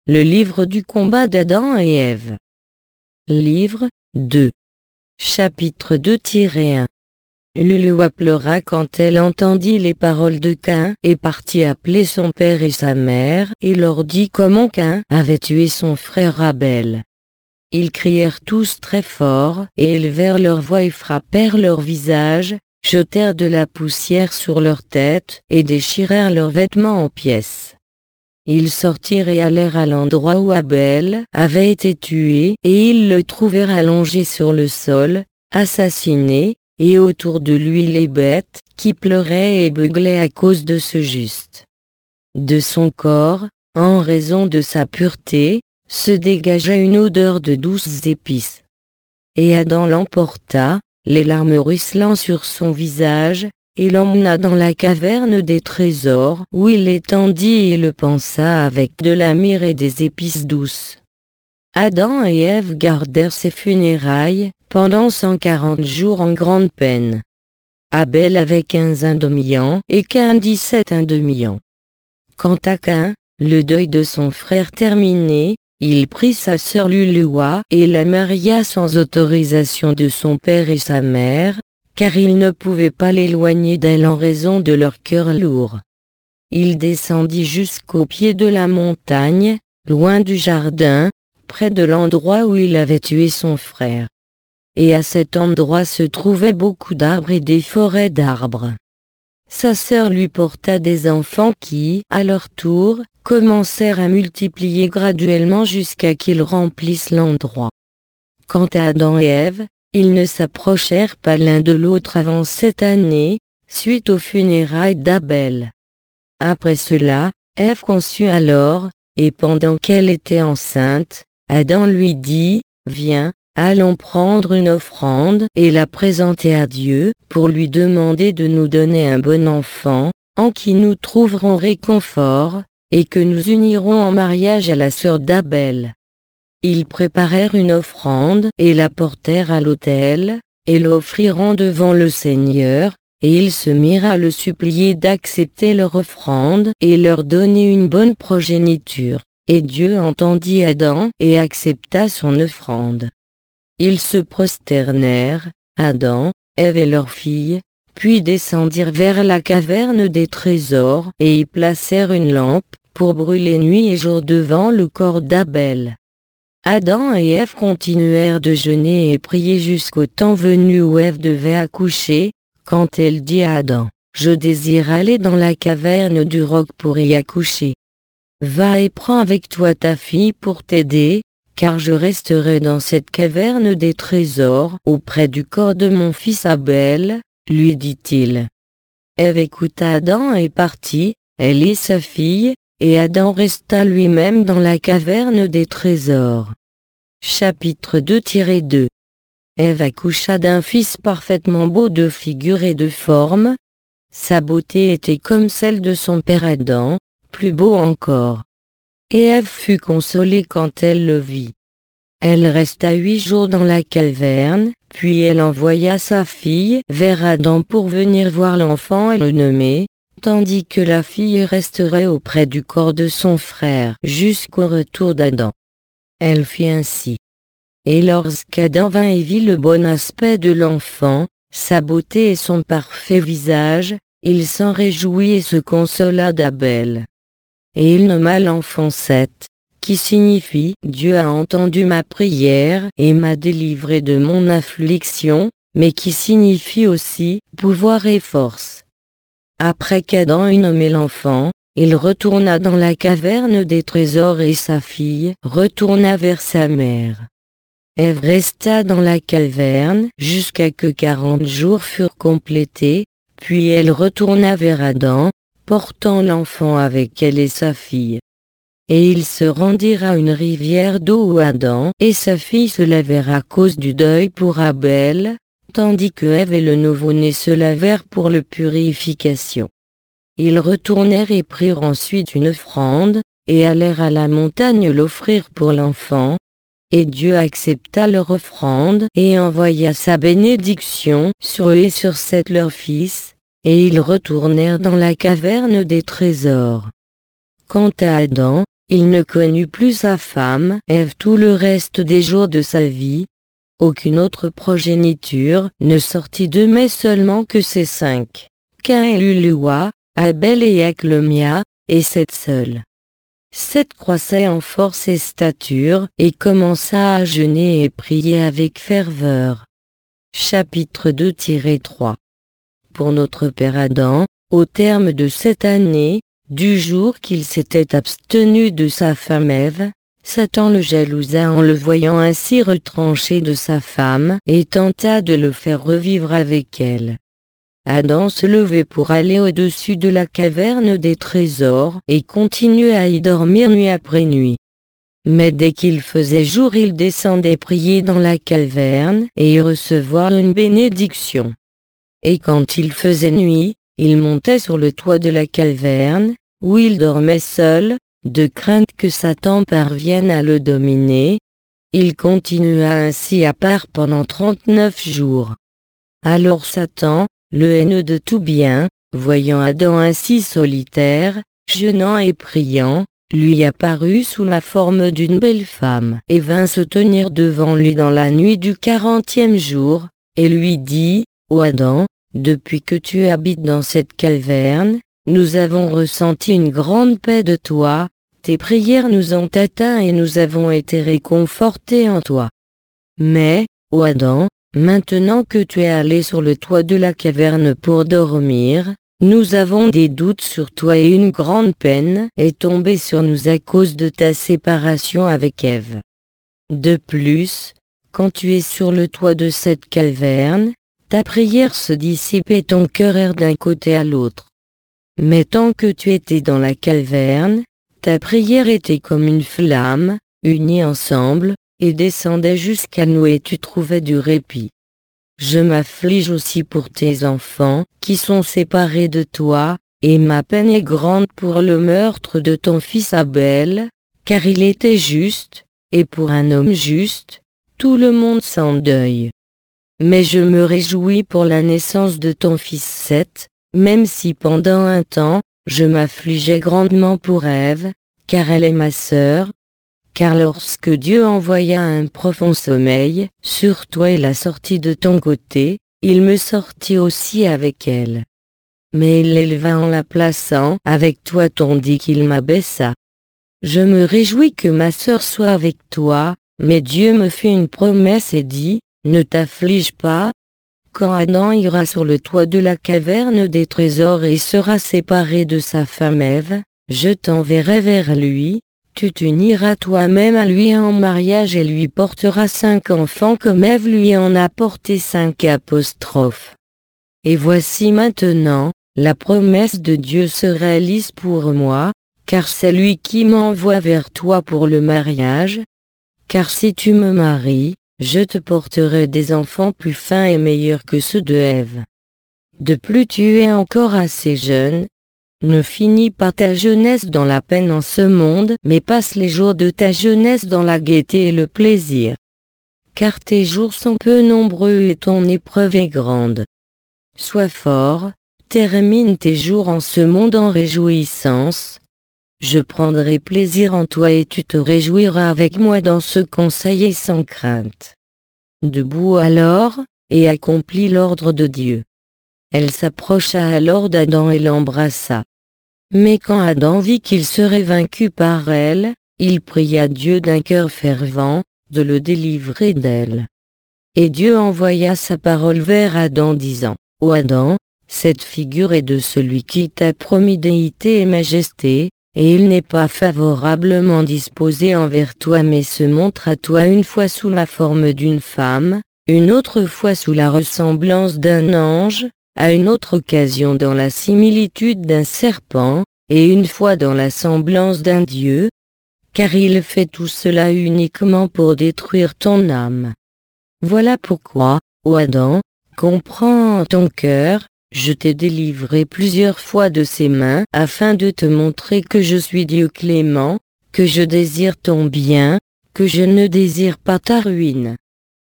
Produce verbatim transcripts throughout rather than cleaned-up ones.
Le livre du combat d'Adam et Ève. Livre deux. Chapitre deux un. Luluwa pleura quand elle entendit les paroles de Caïn et partit appeler son père et sa mère et leur dit comment Caïn avait tué son frère Abel. Ils crièrent tous très fort et élevèrent leur voix et frappèrent leur visage, jetèrent de la poussière sur leur tête et déchirèrent leurs vêtements en pièces. Ils sortirent et allèrent à l'endroit où Abel avait été tué et ils le trouvèrent allongé sur le sol, assassiné, et autour de lui les bêtes, qui pleuraient et beuglaient à cause de ce juste. De son corps, en raison de sa pureté, se dégagea une odeur de douces épices. Et Adam l'emporta, les larmes ruisselant sur son visage, et l'emmena dans la caverne des trésors où il l'étendit et le pansa avec de la myrrhe et des épices douces. Adam et Ève gardèrent ses funérailles pendant cent quarante jours en grande peine. Abel avait quinze un demi-an et Caïn dix-sept un demi-an. Quant à Caïn, le deuil de son frère terminé, il prit sa sœur Luluwa et la maria sans autorisation de son père et sa mère, car il ne pouvait pas l'éloigner d'elle en raison de leur cœur lourd. Il descendit jusqu'au pied de la montagne, loin du jardin, près de l'endroit où il avait tué son frère. Et à cet endroit se trouvaient beaucoup d'arbres et des forêts d'arbres. Sa sœur lui porta des enfants qui, à leur tour, commencèrent à multiplier graduellement jusqu'à qu'ils remplissent l'endroit. Quant à Adam et Ève, ils ne s'approchèrent pas l'un de l'autre avant cette année, suite aux funérailles d'Abel. Après cela, Ève conçut alors, et pendant qu'elle était enceinte, Adam lui dit, « Viens, allons prendre une offrande et la présenter à Dieu, pour lui demander de nous donner un bon enfant, en qui nous trouverons réconfort, et que nous unirons en mariage à la sœur d'Abel. » Ils préparèrent une offrande et la portèrent à l'autel, et l'offrirent devant le Seigneur, et ils se mirent à le supplier d'accepter leur offrande et leur donner une bonne progéniture. Et Dieu entendit Adam et accepta son offrande. Ils se prosternèrent, Adam, Ève et leurs filles, puis descendirent vers la caverne des trésors et y placèrent une lampe, pour brûler nuit et jour devant le corps d'Abel. Adam et Ève continuèrent de jeûner et prier jusqu'au temps venu où Ève devait accoucher, quand elle dit à Adam, « Je désire aller dans la caverne du roc pour y accoucher. Va et prends avec toi ta fille pour t'aider, car je resterai dans cette caverne des trésors auprès du corps de mon fils Abel, lui dit-il. » Ève écouta Adam et partit, elle et sa fille, et Adam resta lui-même dans la caverne des trésors. Chapitre deux deux. Ève accoucha d'un fils parfaitement beau de figure et de forme. Sa beauté était comme celle de son père Adam, plus beau encore. Et Ève fut consolée quand elle le vit. Elle resta huit jours dans la caverne, puis elle envoya sa fille vers Adam pour venir voir l'enfant et le nommer, tandis que la fille resterait auprès du corps de son frère jusqu'au retour d'Adam. Elle fit ainsi. Et lorsqu'Adam vint et vit le bon aspect de l'enfant, sa beauté et son parfait visage, il s'en réjouit et se consola d'Abel. Et il nomma l'enfant Seth, qui signifie « Dieu a entendu ma prière et m'a délivré de mon affliction », mais qui signifie aussi « pouvoir et force ». Après qu'Adam eut nommé l'enfant, il retourna dans la caverne des trésors et sa fille retourna vers sa mère. Ève resta dans la caverne jusqu'à que quarante jours furent complétés, puis elle retourna vers Adam, portant l'enfant avec elle et sa fille. Et ils se rendirent à une rivière d'eau où Adam et sa fille se lavèrent à cause du deuil pour Abel, tandis que Ève et le nouveau-né se lavèrent pour le purification. Ils retournèrent et prirent ensuite une offrande, et allèrent à la montagne l'offrir pour l'enfant. Et Dieu accepta leur offrande et envoya sa bénédiction sur eux et sur Seth leur fils, et ils retournèrent dans la caverne des trésors. Quant à Adam, il ne connut plus sa femme Ève tout le reste des jours de sa vie. Aucune autre progéniture ne sortit d'eux mais seulement que ces cinq. Caïn et Luluwa, Abel et Aclemia, et Seth seul. Seth croissait en force et stature et commença à jeûner et prier avec ferveur. Chapitre deux trois. Pour notre père Adam, au terme de cette année, du jour qu'il s'était abstenu de sa femme Ève, Satan le jalousa en le voyant ainsi retranché de sa femme et tenta de le faire revivre avec elle. Adam se levait pour aller au-dessus de la caverne des trésors et continuait à y dormir nuit après nuit. Mais dès qu'il faisait jour il descendait prier dans la caverne et y recevoir une bénédiction. Et quand il faisait nuit, il montait sur le toit de la caverne, où il dormait seul, de crainte que Satan parvienne à le dominer. Il continua ainsi à part pendant trente-neuf jours. Alors Satan, le haineux de tout bien, voyant Adam ainsi solitaire, jeûnant et priant, lui apparut sous la forme d'une belle femme et vint se tenir devant lui dans la nuit du quarantième jour, et lui dit, « Ô Adam, depuis que tu habites dans cette caverne, nous avons ressenti une grande paix de toi, tes prières nous ont atteints et nous avons été réconfortés en toi. Mais, ô Adam, maintenant que tu es allé sur le toit de la caverne pour dormir, nous avons des doutes sur toi et une grande peine est tombée sur nous à cause de ta séparation avec Ève. De plus, quand tu es sur le toit de cette caverne, ta prière se dissipe et ton cœur erre d'un côté à l'autre. Mais tant que tu étais dans la caverne, ta prière était comme une flamme, unie ensemble, et descendait jusqu'à nous et tu trouvais du répit. Je m'afflige aussi pour tes enfants, qui sont séparés de toi, et ma peine est grande pour le meurtre de ton fils Abel, car il était juste, et pour un homme juste, tout le monde s'endeuille. Mais je me réjouis pour la naissance de ton fils Seth, même si pendant un temps, je m'affligeais grandement pour Ève, car elle est ma sœur. Car lorsque Dieu envoya un profond sommeil sur toi et la sortit de ton côté, il me sortit aussi avec elle. Mais il l'éleva en la plaçant avec toi tandis qu'il m'abaissa. Je me réjouis que ma sœur soit avec toi, mais Dieu me fit une promesse et dit, ne t'afflige pas. Quand Adam ira sur le toit de la caverne des trésors et sera séparé de sa femme Ève, je t'enverrai vers lui. Tu t'uniras toi-même à lui en mariage et lui porteras cinq enfants comme Ève lui en a porté cinq apostrophes. Et voici maintenant, la promesse de Dieu se réalise pour moi, car c'est lui qui m'envoie vers toi pour le mariage. Car si tu me maries, je te porterai des enfants plus fins et meilleurs que ceux de Ève. De plus tu es encore assez jeune. Ne finis pas ta jeunesse dans la peine en ce monde, mais passe les jours de ta jeunesse dans la gaieté et le plaisir. Car tes jours sont peu nombreux et ton épreuve est grande. Sois fort, termine tes jours en ce monde en réjouissance. Je prendrai plaisir en toi et tu te réjouiras avec moi dans ce conseil et sans crainte. Debout alors, et accomplis l'ordre de Dieu. Elle s'approcha alors d'Adam et l'embrassa. Mais quand Adam vit qu'il serait vaincu par elle, il pria Dieu d'un cœur fervent, de le délivrer d'elle. Et Dieu envoya sa parole vers Adam disant, « Ô Adam, cette figure est de celui qui t'a promis déité et majesté, et il n'est pas favorablement disposé envers toi mais se montre à toi une fois sous la forme d'une femme, une autre fois sous la ressemblance d'un ange, à une autre occasion dans la similitude d'un serpent, et une fois dans la semblance d'un dieu, car il fait tout cela uniquement pour détruire ton âme. Voilà pourquoi, ô Adam, comprends en ton cœur, je t'ai délivré plusieurs fois de ses mains afin de te montrer que je suis Dieu clément, que je désire ton bien, que je ne désire pas ta ruine.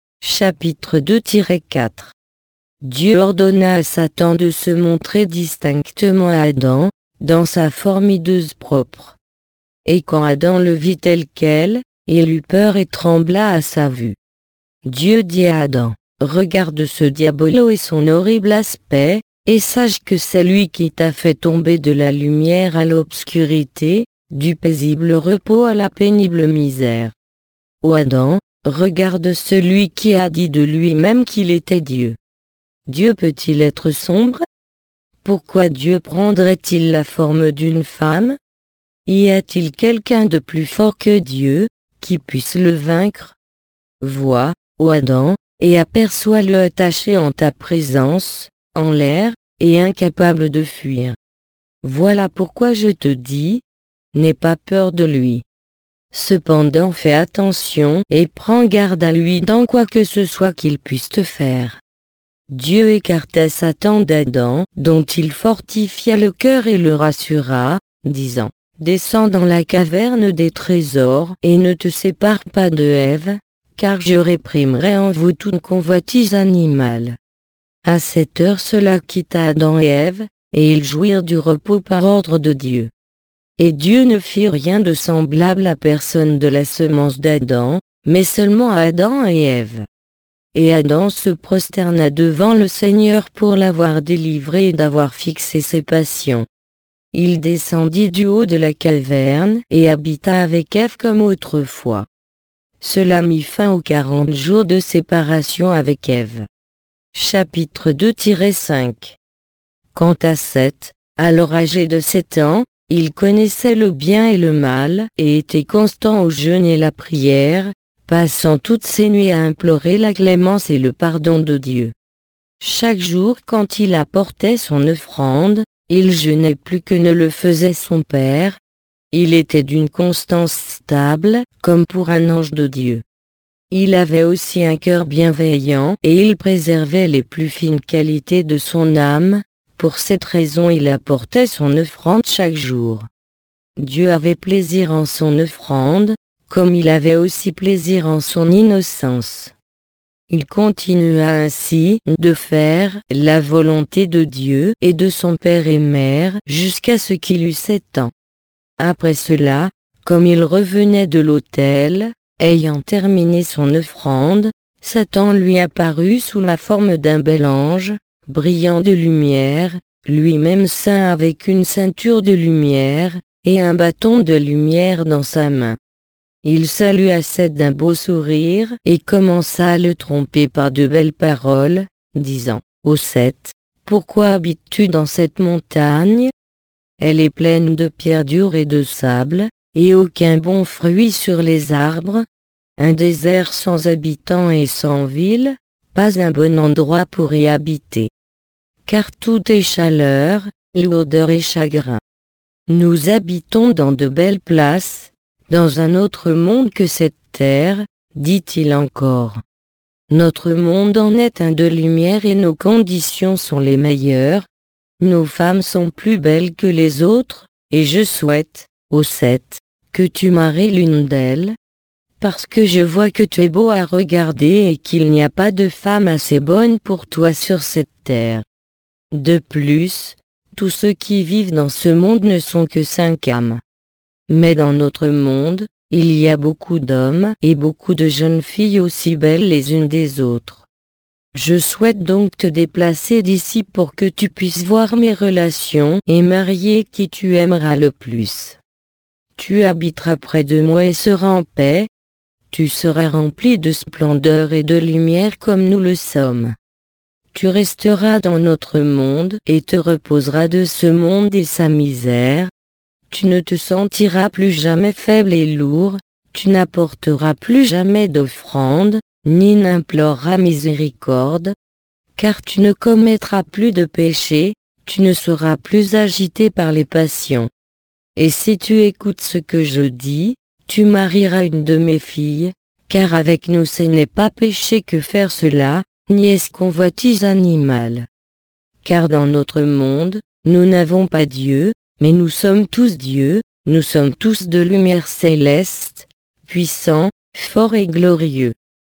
Chapitre deux quatre. Dieu ordonna à Satan de se montrer distinctement à Adam, dans sa forme hideuse propre. et quand Adam le vit tel quel, il eut peur et trembla à sa vue. Dieu dit à Adam, « Regarde ce diabolo et son horrible aspect, et sache que c'est lui qui t'a fait tomber de la lumière à l'obscurité, du paisible repos à la pénible misère. Ô Adam, regarde celui qui a dit de lui-même qu'il était Dieu. Dieu peut-il être sombre? Pourquoi Dieu prendrait-il la forme d'une femme? Y a-t-il quelqu'un de plus fort que Dieu, qui puisse le vaincre? Vois, ô Adam, et aperçois-le attaché en ta présence, en l'air, et incapable de fuir. Voilà pourquoi je te dis, n'aie pas peur de lui. Cependant fais attention et prends garde à lui dans quoi que ce soit qu'il puisse te faire. » Dieu écarta Satan d'Adam, dont il fortifia le cœur et le rassura, disant, « Descends dans la caverne des trésors et ne te sépare pas de Ève, car je réprimerai en vous toute convoitise animale. » À cette heure cela quitta Adam et Ève, et ils jouirent du repos par ordre de Dieu. Et Dieu ne fit rien de semblable à personne de la semence d'Adam, mais seulement à Adam et Ève. Et Adam se prosterna devant le Seigneur pour l'avoir délivré et d'avoir fixé ses passions. Il descendit du haut de la caverne et habita avec Ève comme autrefois. Cela mit fin aux quarante jours de séparation avec Ève. Chapitre deux cinq. Quant à Seth, alors âgé de sept ans, il connaissait le bien et le mal et était constant au jeûne et la prière, passant toutes ses nuits à implorer la clémence et le pardon de Dieu. Chaque jour quand il apportait son offrande, il jeûnait plus que ne le faisait son père. Il était d'une constance stable, comme pour un ange de Dieu. Il avait aussi un cœur bienveillant et il préservait les plus fines qualités de son âme. Pour cette raison il apportait son offrande chaque jour. Dieu avait plaisir en son offrande, comme il avait aussi plaisir en son innocence. Il continua ainsi de faire la volonté de Dieu et de son père et mère jusqu'à ce qu'il eût sept ans. Après cela, comme il revenait de l'autel, ayant terminé son offrande, Satan lui apparut sous la forme d'un bel ange, brillant de lumière, lui-même saint avec une ceinture de lumière, et un bâton de lumière dans sa main. Il salua Seth d'un beau sourire et commença à le tromper par de belles paroles, disant, « Ô Seth, pourquoi habites-tu dans cette montagne? Elle est pleine de pierres dures et de sable, et aucun bon fruit sur les arbres, un désert sans habitants et sans ville, pas un bon endroit pour y habiter. Car tout est chaleur, lourdeur et chagrin. Nous habitons dans de belles places, dans un autre monde que cette terre, dit-il encore. Notre monde en est un de lumière et nos conditions sont les meilleures. Nos femmes sont plus belles que les autres, et je souhaite, ô Seth, que tu maries l'une d'elles, parce que je vois que tu es beau à regarder et qu'il n'y a pas de femme assez bonne pour toi sur cette terre. De plus, tous ceux qui vivent dans ce monde ne sont que cinq âmes. Mais dans notre monde, il y a beaucoup d'hommes et beaucoup de jeunes filles aussi belles les unes des autres. Je souhaite donc te déplacer d'ici pour que tu puisses voir mes relations et marier qui tu aimeras le plus. Tu habiteras près de moi et seras en paix. Tu seras rempli de splendeur et de lumière comme nous le sommes. Tu resteras dans notre monde et te reposeras de ce monde et sa misère. Tu ne te sentiras plus jamais faible et lourd, tu n'apporteras plus jamais d'offrande, ni n'imploreras miséricorde, car tu ne commettras plus de péché, tu ne seras plus agité par les passions. Et si tu écoutes ce que je dis, tu marieras une de mes filles, car avec nous ce n'est pas péché que faire cela, ni est-ce convoitise animale. Car dans notre monde, nous n'avons pas Dieu, mais nous sommes tous Dieu, nous sommes tous de lumière céleste, puissants, forts et glorieux.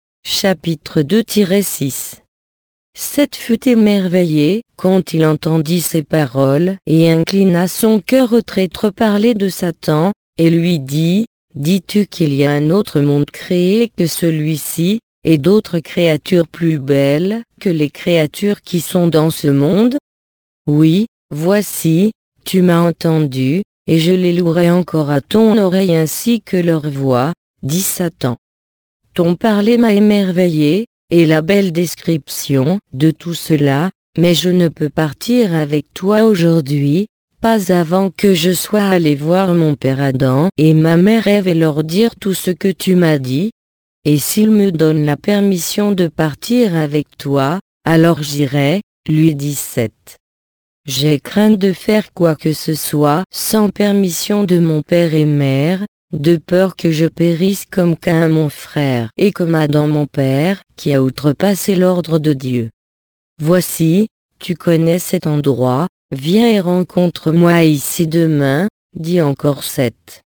Chapitre deux six. Seth fut émerveillé quand il entendit ces paroles et inclina son cœur au traître parler de Satan, et lui dit, « Dis-tu qu'il y a un autre monde créé que celui-ci, et d'autres créatures plus belles que les créatures qui sont dans ce monde? Oui, voici, tu m'as entendu, et je les louerai encore à ton oreille ainsi que leur voix, dit Satan. Ton parler m'a émerveillé, et la belle description de tout cela, mais je ne peux partir avec toi aujourd'hui, pas avant que je sois allé voir mon père Adam et ma mère Ève et leur dire tout ce que tu m'as dit. Et s'il me donne la permission de partir avec toi, alors j'irai, lui dit Seth. J'ai craint de faire quoi que ce soit sans permission de mon père et mère, de peur que je périsse comme Caïn mon frère et comme Adam mon père, qui a outrepassé l'ordre de Dieu. Voici, tu connais cet endroit, viens et rencontre-moi ici demain, dit encore Seth.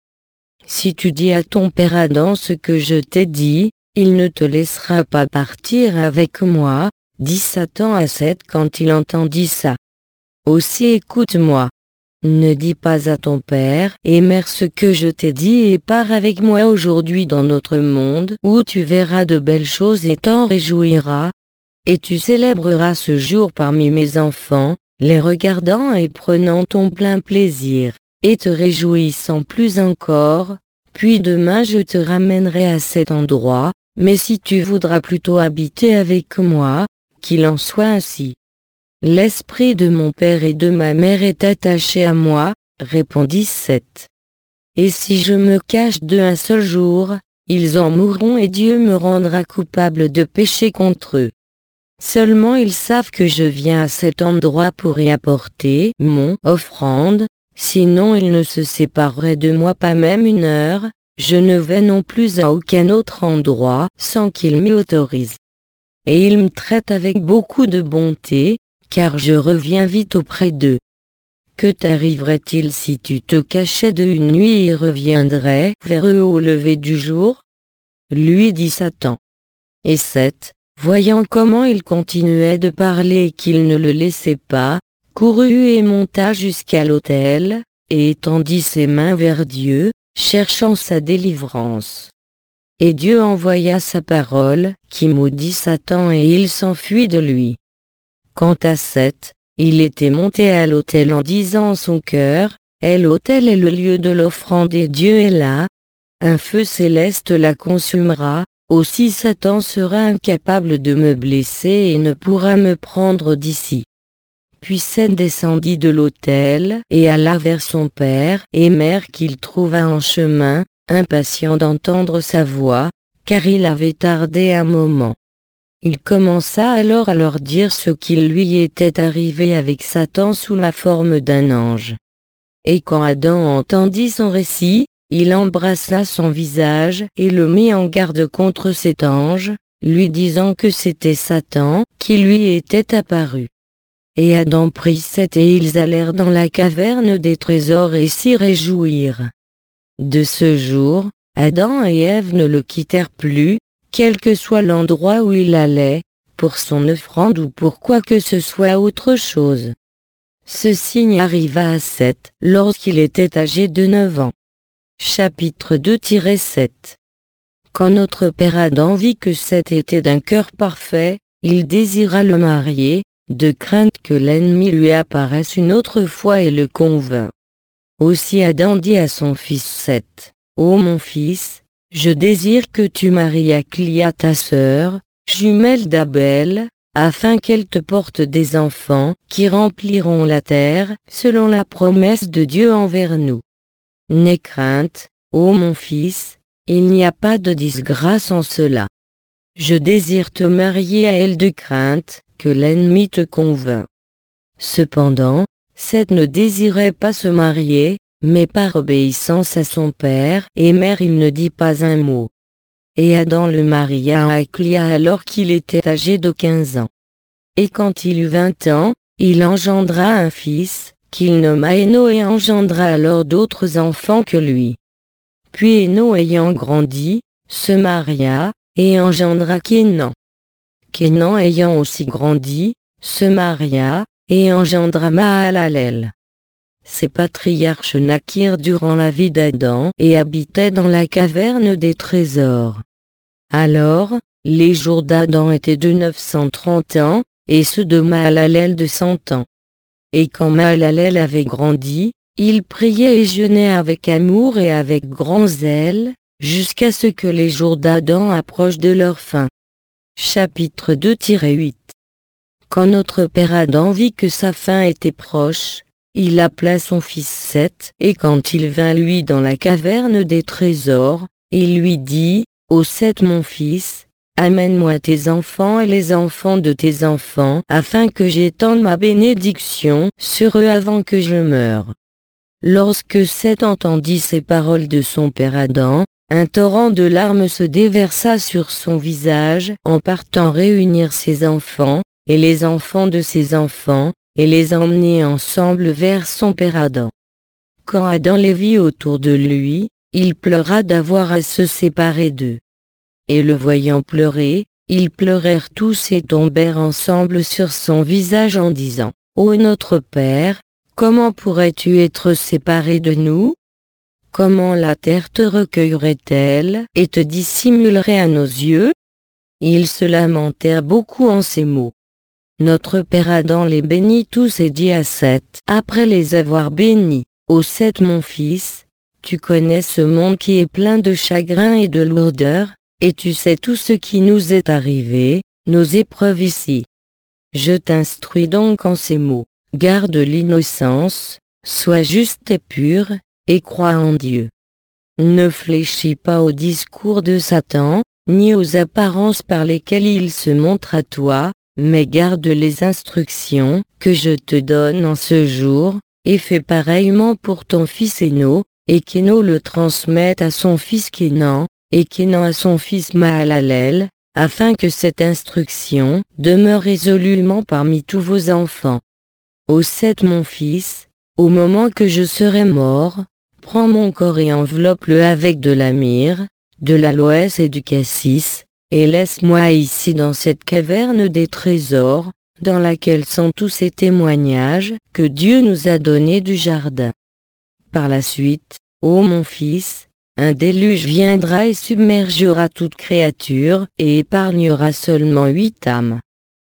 Si tu dis à ton père Adam ce que je t'ai dit, il ne te laissera pas partir avec moi, dit Satan à Seth quand il entendit ça. Aussi écoute-moi. Ne dis pas à ton père et mère ce que je t'ai dit et pars avec moi aujourd'hui dans notre monde où tu verras de belles choses et t'en réjouiras. Et tu célébreras ce jour parmi mes enfants, les regardant et prenant ton plein plaisir, et te réjouissant plus encore, puis demain je te ramènerai à cet endroit, mais si tu voudras plutôt habiter avec moi, qu'il en soit ainsi. L'esprit de mon père et de ma mère est attaché à moi, répondit Seth. Et si je me cache d'eux un seul jour, ils en mourront et Dieu me rendra coupable de péché contre eux. Seulement ils savent que je viens à cet endroit pour y apporter mon offrande, sinon ils ne se sépareraient de moi pas même une heure, je ne vais non plus à aucun autre endroit sans qu'ils m'y autorisent. Et ils me traitent avec beaucoup de bonté, car je reviens vite auprès d'eux. Que t'arriverait-il si tu te cachais de une nuit et reviendrais vers eux au lever du jour? Lui dit Satan. Et Seth, voyant comment il continuait de parler et qu'il ne le laissait pas, courut et monta jusqu'à l'autel, et étendit ses mains vers Dieu, cherchant sa délivrance. Et Dieu envoya sa parole, qui maudit Satan et il s'enfuit de lui. Quant à Seth, il était monté à l'autel en disant en son cœur, « Et l'autel est le lieu de l'offrande et Dieu est là. Un feu céleste la consumera, aussi Satan sera incapable de me blesser et ne pourra me prendre d'ici. » Puis Seth descendit de l'autel et alla vers son père et mère qu'il trouva en chemin, impatient d'entendre sa voix, car il avait tardé un moment. Il commença alors à leur dire ce qu'il lui était arrivé avec Satan sous la forme d'un ange. Et quand Adam entendit son récit, il embrassa son visage et le mit en garde contre cet ange, lui disant que c'était Satan qui lui était apparu. Et Adam prit Seth et ils allèrent dans la caverne des trésors et s'y réjouirent. De ce jour, Adam et Ève ne le quittèrent plus, quel que soit l'endroit où il allait, pour son offrande ou pour quoi que ce soit autre chose. Ce signe arriva à Seth lorsqu'il était âgé de neuf ans. Chapitre deux tiret sept. Quand notre père Adam vit que Seth était d'un cœur parfait, il désira le marier, de crainte que l'ennemi lui apparaisse une autre fois et le convint. Aussi Adam dit à son fils Seth, « Ô mon fils, je désire que tu maries Aklia ta sœur, jumelle d'Abel, afin qu'elle te porte des enfants qui rempliront la terre, selon la promesse de Dieu envers nous. N'aie crainte, ô mon fils, il n'y a pas de disgrâce en cela. Je désire te marier à elle de crainte que l'ennemi te convainc. » Cependant, Seth ne désirait pas se marier, mais par obéissance à son père et mère il ne dit pas un mot. Et Adam le maria à Aklia alors qu'il était âgé de quinze ans. Et quand il eut vingt ans, il engendra un fils, qu'il nomma Héno et engendra alors d'autres enfants que lui. Puis Héno ayant grandi, se maria, et engendra Kénan. Kénan ayant aussi grandi, se maria, et engendra Mahalalel. ces patriarches naquirent durant la vie d'Adam et habitaient dans la caverne des trésors. Alors, les jours d'Adam étaient de neuf cent trente ans, et ceux de Mahalalel de cent ans. Et quand Mahalalel avait grandi, il priait et jeûnait avec amour et avec grand zèle, jusqu'à ce que les jours d'Adam approchent de leur fin. Chapitre deux huit. Quand notre père Adam vit que sa fin était proche, il appela son fils Seth, et quand il vint lui dans la caverne des trésors, il lui dit, « Ô Seth mon fils, amène-moi tes enfants et les enfants de tes enfants, afin que j'étende ma bénédiction sur eux avant que je meure. » Lorsque Seth entendit ces paroles de son père Adam, un torrent de larmes se déversa sur son visage en partant réunir ses enfants, et les enfants de ses enfants, et les emmener ensemble vers son père Adam. Quand Adam les vit autour de lui, il pleura d'avoir à se séparer d'eux. Et le voyant pleurer, ils pleurèrent tous et tombèrent ensemble sur son visage en disant, « Ô notre Père, comment pourrais-tu être séparé de nous? Comment la terre te recueillerait-elle et te dissimulerait à nos yeux ?» Ils se lamentèrent beaucoup en ces mots. Notre père Adam les bénit tous et dit à Seth, après les avoir bénis, « Ô Seth mon fils, tu connais ce monde qui est plein de chagrin et de lourdeur, et tu sais tout ce qui nous est arrivé, nos épreuves ici. Je t'instruis donc en ces mots, garde l'innocence, sois juste et pur, et crois en Dieu. Ne fléchis pas au discours de Satan, ni aux apparences par lesquelles il se montre à toi, mais garde les instructions que je te donne en ce jour, et fais pareillement pour ton fils Héno, et qu'Héno le transmette à son fils Kénan, et Kénan à son fils Mahalalel, afin que cette instruction demeure résolument parmi tous vos enfants. Ô Seth mon fils, au moment que je serai mort, prends mon corps et enveloppe-le avec de la myrrhe, de l'aloès et du cassis, et laisse-moi ici dans cette caverne des trésors, dans laquelle sont tous ces témoignages que Dieu nous a donnés du jardin. Par la suite, ô mon fils, un déluge viendra et submergera toute créature et épargnera seulement huit âmes.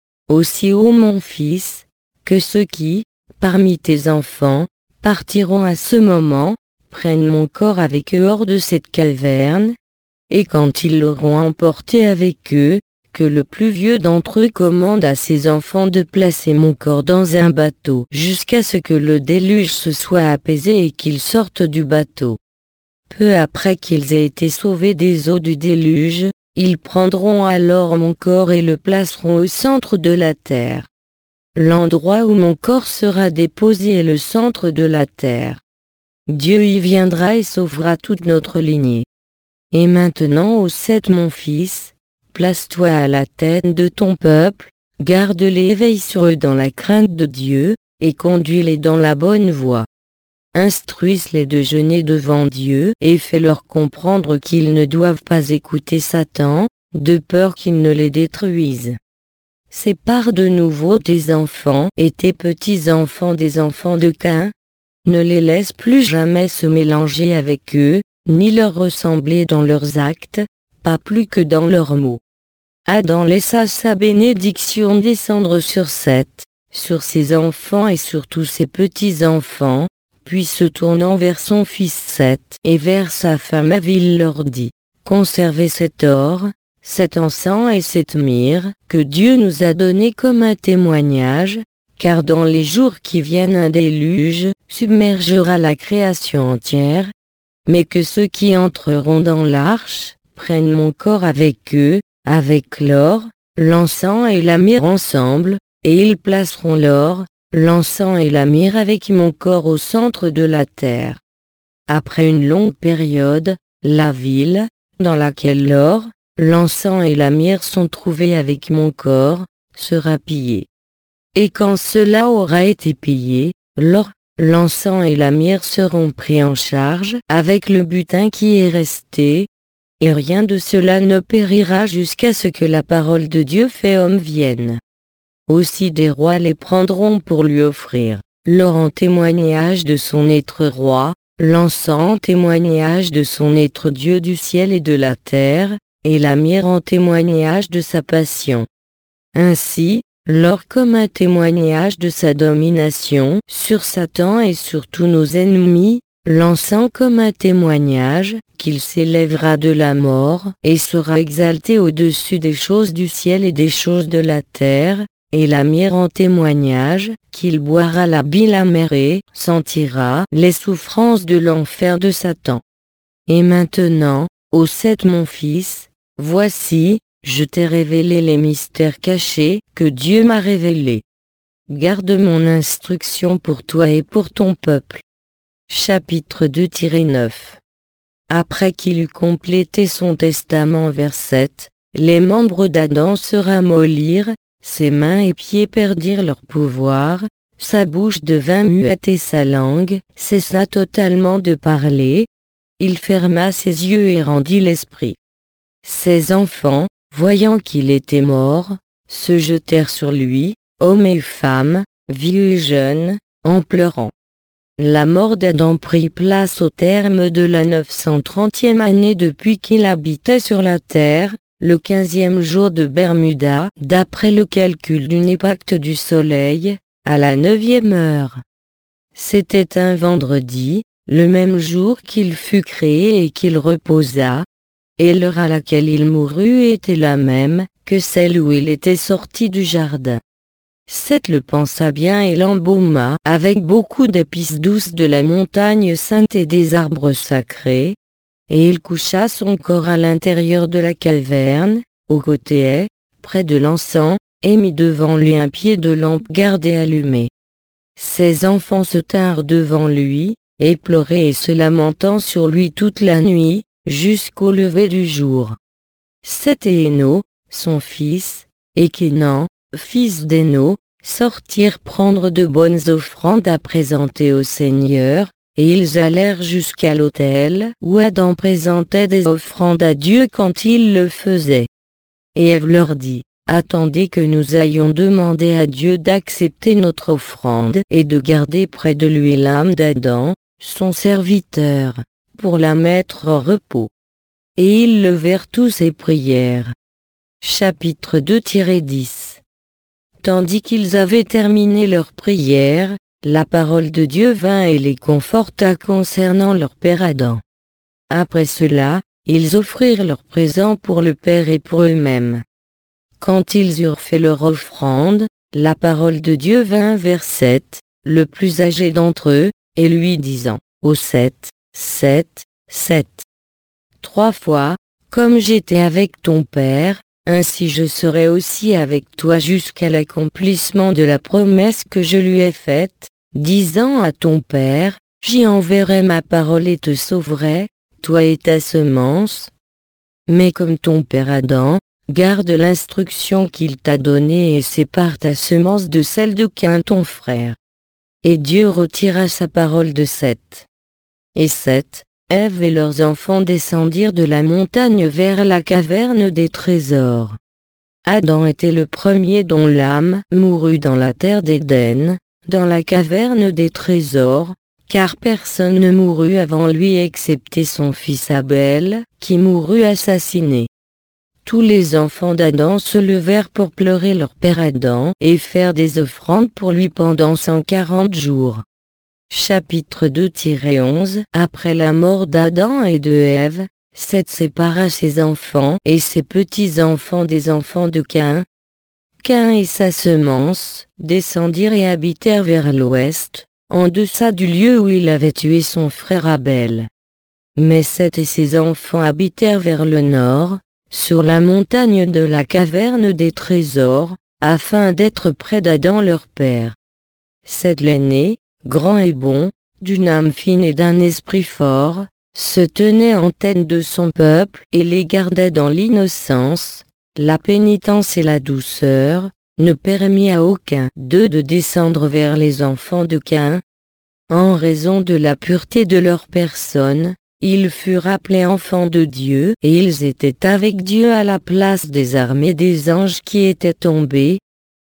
Aussi ô mon fils, que ceux qui, parmi tes enfants, partiront à ce moment, prennent mon corps avec eux hors de cette caverne, et quand ils l'auront emporté avec eux, que le plus vieux d'entre eux commande à ses enfants de placer mon corps dans un bateau jusqu'à ce que le déluge se soit apaisé et qu'ils sortent du bateau. Peu après qu'ils aient été sauvés des eaux du déluge, ils prendront alors mon corps et le placeront au centre de la terre. L'endroit où mon corps sera déposé est le centre de la terre. Dieu y viendra et sauvera toute notre lignée. Et maintenant, ô Seth mon fils, place-toi à la tête de ton peuple, garde-les éveillés sur eux dans la crainte de Dieu, et conduis-les dans la bonne voie. Instruis-les de jeûner devant Dieu et fais-leur comprendre qu'ils ne doivent pas écouter Satan, de peur qu'il ne les détruise. Sépare de nouveau tes enfants et tes petits-enfants des enfants de Caïn. Ne les laisse plus jamais se mélanger avec eux, ni leur ressembler dans leurs actes, pas plus que dans leurs mots. Adam laissa sa bénédiction descendre sur Seth, sur ses enfants et sur tous ses petits-enfants, puis se tournant vers son fils Seth et vers sa femme il leur dit, « Conservez cet or, cet encens et cette myrrhe que Dieu nous a donné comme un témoignage, car dans les jours qui viennent un déluge submergera la création entière, mais que ceux qui entreront dans l'arche prennent mon corps avec eux, avec l'or, l'encens et la myrrhe ensemble, et ils placeront l'or, l'encens et la myrrhe avec mon corps au centre de la terre. Après une longue période, la ville, dans laquelle l'or, l'encens et la myrrhe sont trouvés avec mon corps, sera pillée. Et quand cela aura été pillé, l'or, l'encens et la myrrhe seront pris en charge avec le butin qui est resté, et rien de cela ne périra jusqu'à ce que la parole de Dieu fait homme vienne. Aussi des rois les prendront pour lui offrir l'or en témoignage de son être roi, l'encens en témoignage de son être Dieu du ciel et de la terre, et la myrrhe en témoignage de sa passion. Ainsi, l'or comme un témoignage de sa domination sur Satan et sur tous nos ennemis, l'encens comme un témoignage qu'il s'élèvera de la mort et sera exalté au-dessus des choses du ciel et des choses de la terre, et la myrrhe en témoignage qu'il boira la bile amère et sentira les souffrances de l'enfer de Satan. Et maintenant, ô Seth mon fils, voici, je t'ai révélé les mystères cachés que Dieu m'a révélés. Garde mon instruction pour toi et pour ton peuple. Chapitre deux neuf. Après qu'il eut complété son testament vers Seth, les membres d'Adam se ramollirent, ses mains et pieds perdirent leur pouvoir, sa bouche devint muette et sa langue cessa totalement de parler. Il ferma ses yeux et rendit l'esprit. Ses enfants, voyant qu'il était mort, se jetèrent sur lui, hommes et femmes, vieux et jeunes, en pleurant. La mort d'Adam prit place au terme de la neuf cent trentième année depuis qu'il habitait sur la terre, le quinzième jour de Bermuda, d'après le calcul d'une épacte du soleil, à la neuvième heure. C'était un vendredi, le même jour qu'il fut créé et qu'il reposa, et l'heure à laquelle il mourut était la même que celle où il était sorti du jardin. Seth le pensa bien et l'embauma avec beaucoup d'épices douces de la montagne sainte et des arbres sacrés, et il coucha son corps à l'intérieur de la caverne, au côté, près de l'encens, et mit devant lui un pied de lampe gardée allumée. Ses enfants se tinrent devant lui, et pleuraient et se lamentant sur lui toute la nuit, jusqu'au lever du jour. Seth et Héno, son fils, et Kénan, fils d'Héno, sortirent prendre de bonnes offrandes à présenter au Seigneur, et ils allèrent jusqu'à l'autel où Adam présentait des offrandes à Dieu quand il le faisait. Et Ève leur dit, « Attendez que nous ayons demandé à Dieu d'accepter notre offrande et de garder près de lui l'âme d'Adam, son serviteur, pour la mettre au repos. » Et ils levèrent tous et prièrent. Chapitre deux dix. Tandis qu'ils avaient terminé leur prière, la parole de Dieu vint et les conforta concernant leur père Adam. Après cela, ils offrirent leurs présents pour le père et pour eux-mêmes. Quand ils eurent fait leur offrande, la parole de Dieu vint vers Seth, le plus âgé d'entre eux, et lui disant, « Ô Seth, Seth, Seth. Trois fois, comme j'étais avec ton père, ainsi je serai aussi avec toi jusqu'à l'accomplissement de la promesse que je lui ai faite, disant à ton père, j'y enverrai ma parole et te sauverai, toi et ta semence. Mais comme ton père Adam, garde l'instruction qu'il t'a donnée et sépare ta semence de celle de Caïn ton frère. » Et Dieu retira sa parole de Seth. Et Seth, Ève et leurs enfants descendirent de la montagne vers la caverne des trésors. Adam était le premier dont l'âme mourut dans la terre d'Éden, dans la caverne des trésors, car personne ne mourut avant lui excepté son fils Abel, qui mourut assassiné. Tous les enfants d'Adam se levèrent pour pleurer leur père Adam et faire des offrandes pour lui pendant cent quarante jours. Chapitre deux onze. Après la mort d'Adam et de Ève, Seth sépara ses enfants et ses petits-enfants des enfants de Caïn. Caïn et sa semence descendirent et habitèrent vers l'ouest, en deçà du lieu où il avait tué son frère Abel. Mais Seth et ses enfants habitèrent vers le nord, sur la montagne de la caverne des trésors, afin d'être près d'Adam leur père. Seth l'aîné, grand et bon, d'une âme fine et d'un esprit fort, se tenait en tête de son peuple et les gardait dans l'innocence, la pénitence et la douceur, ne permit à aucun d'eux de descendre vers les enfants de Caïn. En raison de la pureté de leur personne, ils furent appelés enfants de Dieu et ils étaient avec Dieu à la place des armées des anges qui étaient tombés.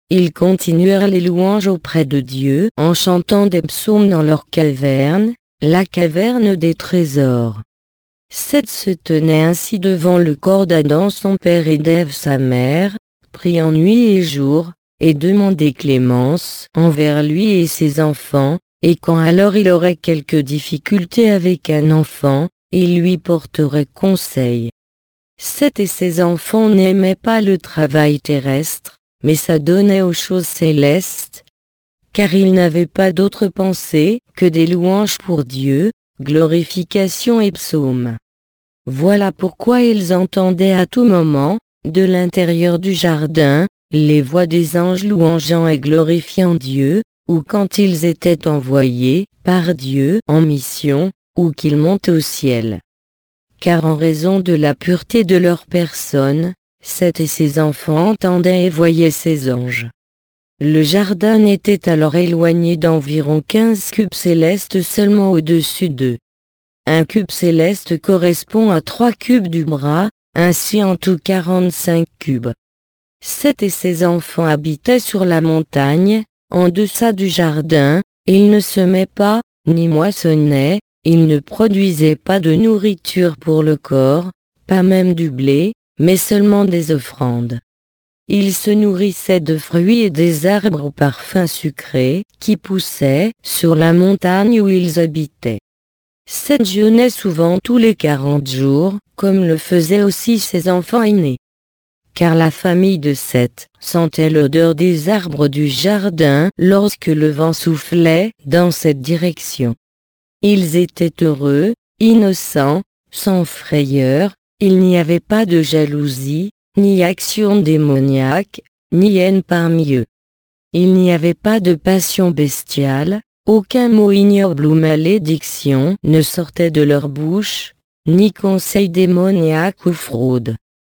ils continuèrent les louanges auprès de Dieu en chantant des psaumes dans leur caverne, la caverne des trésors. Seth se tenait ainsi devant le corps d'Adam son père et d'Ève sa mère, priant nuit et jour, et demandait clémence envers lui et ses enfants, et quand alors il aurait quelque difficulté avec un enfant, il lui porterait conseil. Seth et ses enfants n'aimaient pas le travail terrestre, mais s'adonnaient aux choses célestes, car ils n'avaient pas d'autre pensée que des louanges pour Dieu, glorification et psaumes. Voilà pourquoi ils entendaient à tout moment, de l'intérieur du jardin, les voix des anges louangeant et glorifiant Dieu, ou quand ils étaient envoyés, par Dieu, en mission, ou qu'ils montaient au ciel. Car en raison de la pureté de leur personne, Seth et ses enfants entendaient et voyaient ces anges. Le jardin n'était alors éloigné d'environ quinze cubes célestes seulement au-dessus d'eux. Un cube céleste correspond à trois cubes du bras, ainsi en tout quarante-cinq cubes. Seth et ses enfants habitaient sur la montagne, en deçà du jardin, ils ne semaient pas, ni moissonnaient, ils ne produisaient pas de nourriture pour le corps, pas même du blé, mais seulement des offrandes. Ils se nourrissaient de fruits et des arbres au parfum sucré, qui poussaient sur la montagne où ils habitaient. Seth jeûnait souvent tous les quarante jours, comme le faisaient aussi ses enfants aînés. Car la famille de Seth sentait l'odeur des arbres du jardin lorsque le vent soufflait dans cette direction. Ils étaient heureux, innocents, sans frayeur, il n'y avait pas de jalousie, ni action démoniaque, ni haine parmi eux. Il n'y avait pas de passion bestiale, aucun mot ignoble ou malédiction ne sortait de leur bouche, ni conseil démoniaque ou fraude.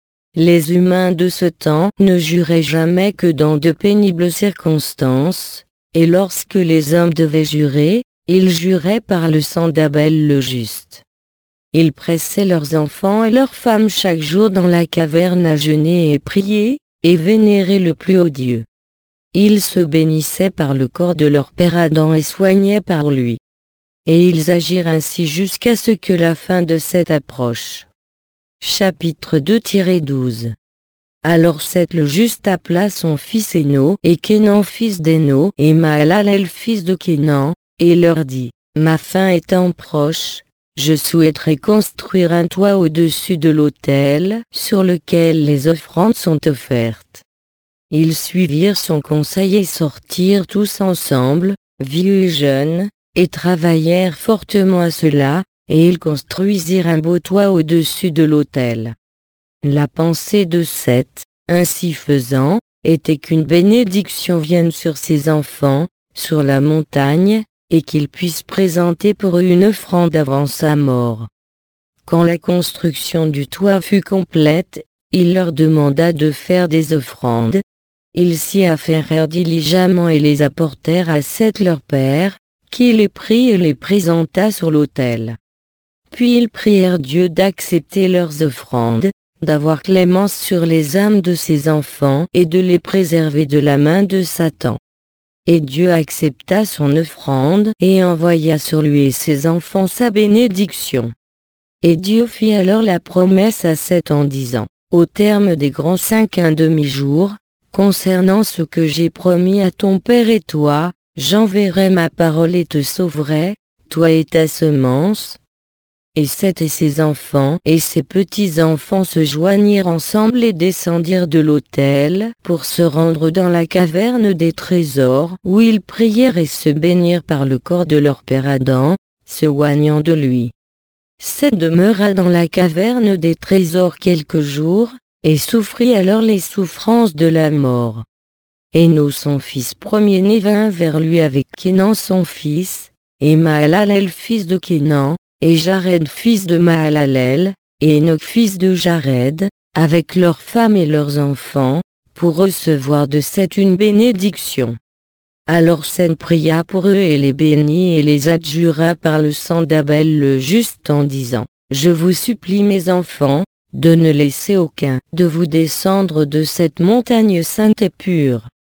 Les humains de ce temps ne juraient jamais que dans de pénibles circonstances, et lorsque les hommes devaient jurer, ils juraient par le sang d'Abel le juste. Ils pressaient leurs enfants et leurs femmes chaque jour dans la caverne à jeûner et prier, et vénérer le plus haut Dieu. Ils se bénissaient par le corps de leur père Adam et soignaient par lui. Et ils agirent ainsi jusqu'à ce que la fin de Seth approche. Chapitre deux douze. Alors Seth le juste appela son fils Héno et Kénan fils d'Héno et Mahalalel fils de Kénan, et leur dit, ma fin étant proche, je souhaiterais construire un toit au-dessus de l'autel sur lequel les offrandes sont offertes. Ils suivirent son conseil et sortirent tous ensemble, vieux et jeunes, et travaillèrent fortement à cela, et ils construisirent un beau toit au-dessus de l'autel. La pensée de Seth, ainsi faisant, était qu'une bénédiction vienne sur ses enfants, sur la montagne, et qu'ils puissent présenter pour eux une offrande avant sa mort. Quand la construction du toit fut complète, il leur demanda de faire des offrandes. Ils s'y affairèrent diligemment et les apportèrent à Seth leur père, qui les prit et les présenta sur l'autel. Puis ils prièrent Dieu d'accepter leurs offrandes, d'avoir clémence sur les âmes de ses enfants et de les préserver de la main de Satan. Et Dieu accepta son offrande et envoya sur lui et ses enfants sa bénédiction. Et Dieu fit alors la promesse à Seth en disant, au terme des grands cinq un demi-jour, concernant ce que j'ai promis à ton père et toi, j'enverrai ma parole et te sauverai, toi et ta semence. Et Seth et ses enfants et ses petits-enfants se joignirent ensemble et descendirent de l'autel pour se rendre dans la caverne des trésors où ils prièrent et se bénirent par le corps de leur père Adam, se oignant de lui. Seth demeura dans la caverne des trésors quelques jours, et souffrit alors les souffrances de la mort. Héno son fils premier-né vint vers lui avec Kénan son fils, et Mahalalel fils de Kénan, et Jared fils de Mahalalel, et Enoch fils de Jared, avec leurs femmes et leurs enfants, pour recevoir de Seth une bénédiction. Alors Seth pria pour eux et les bénit et les adjura par le sang d'Abel le juste en disant, « Je vous supplie mes enfants, de ne laisser aucun de vous descendre de cette montagne sainte et pure.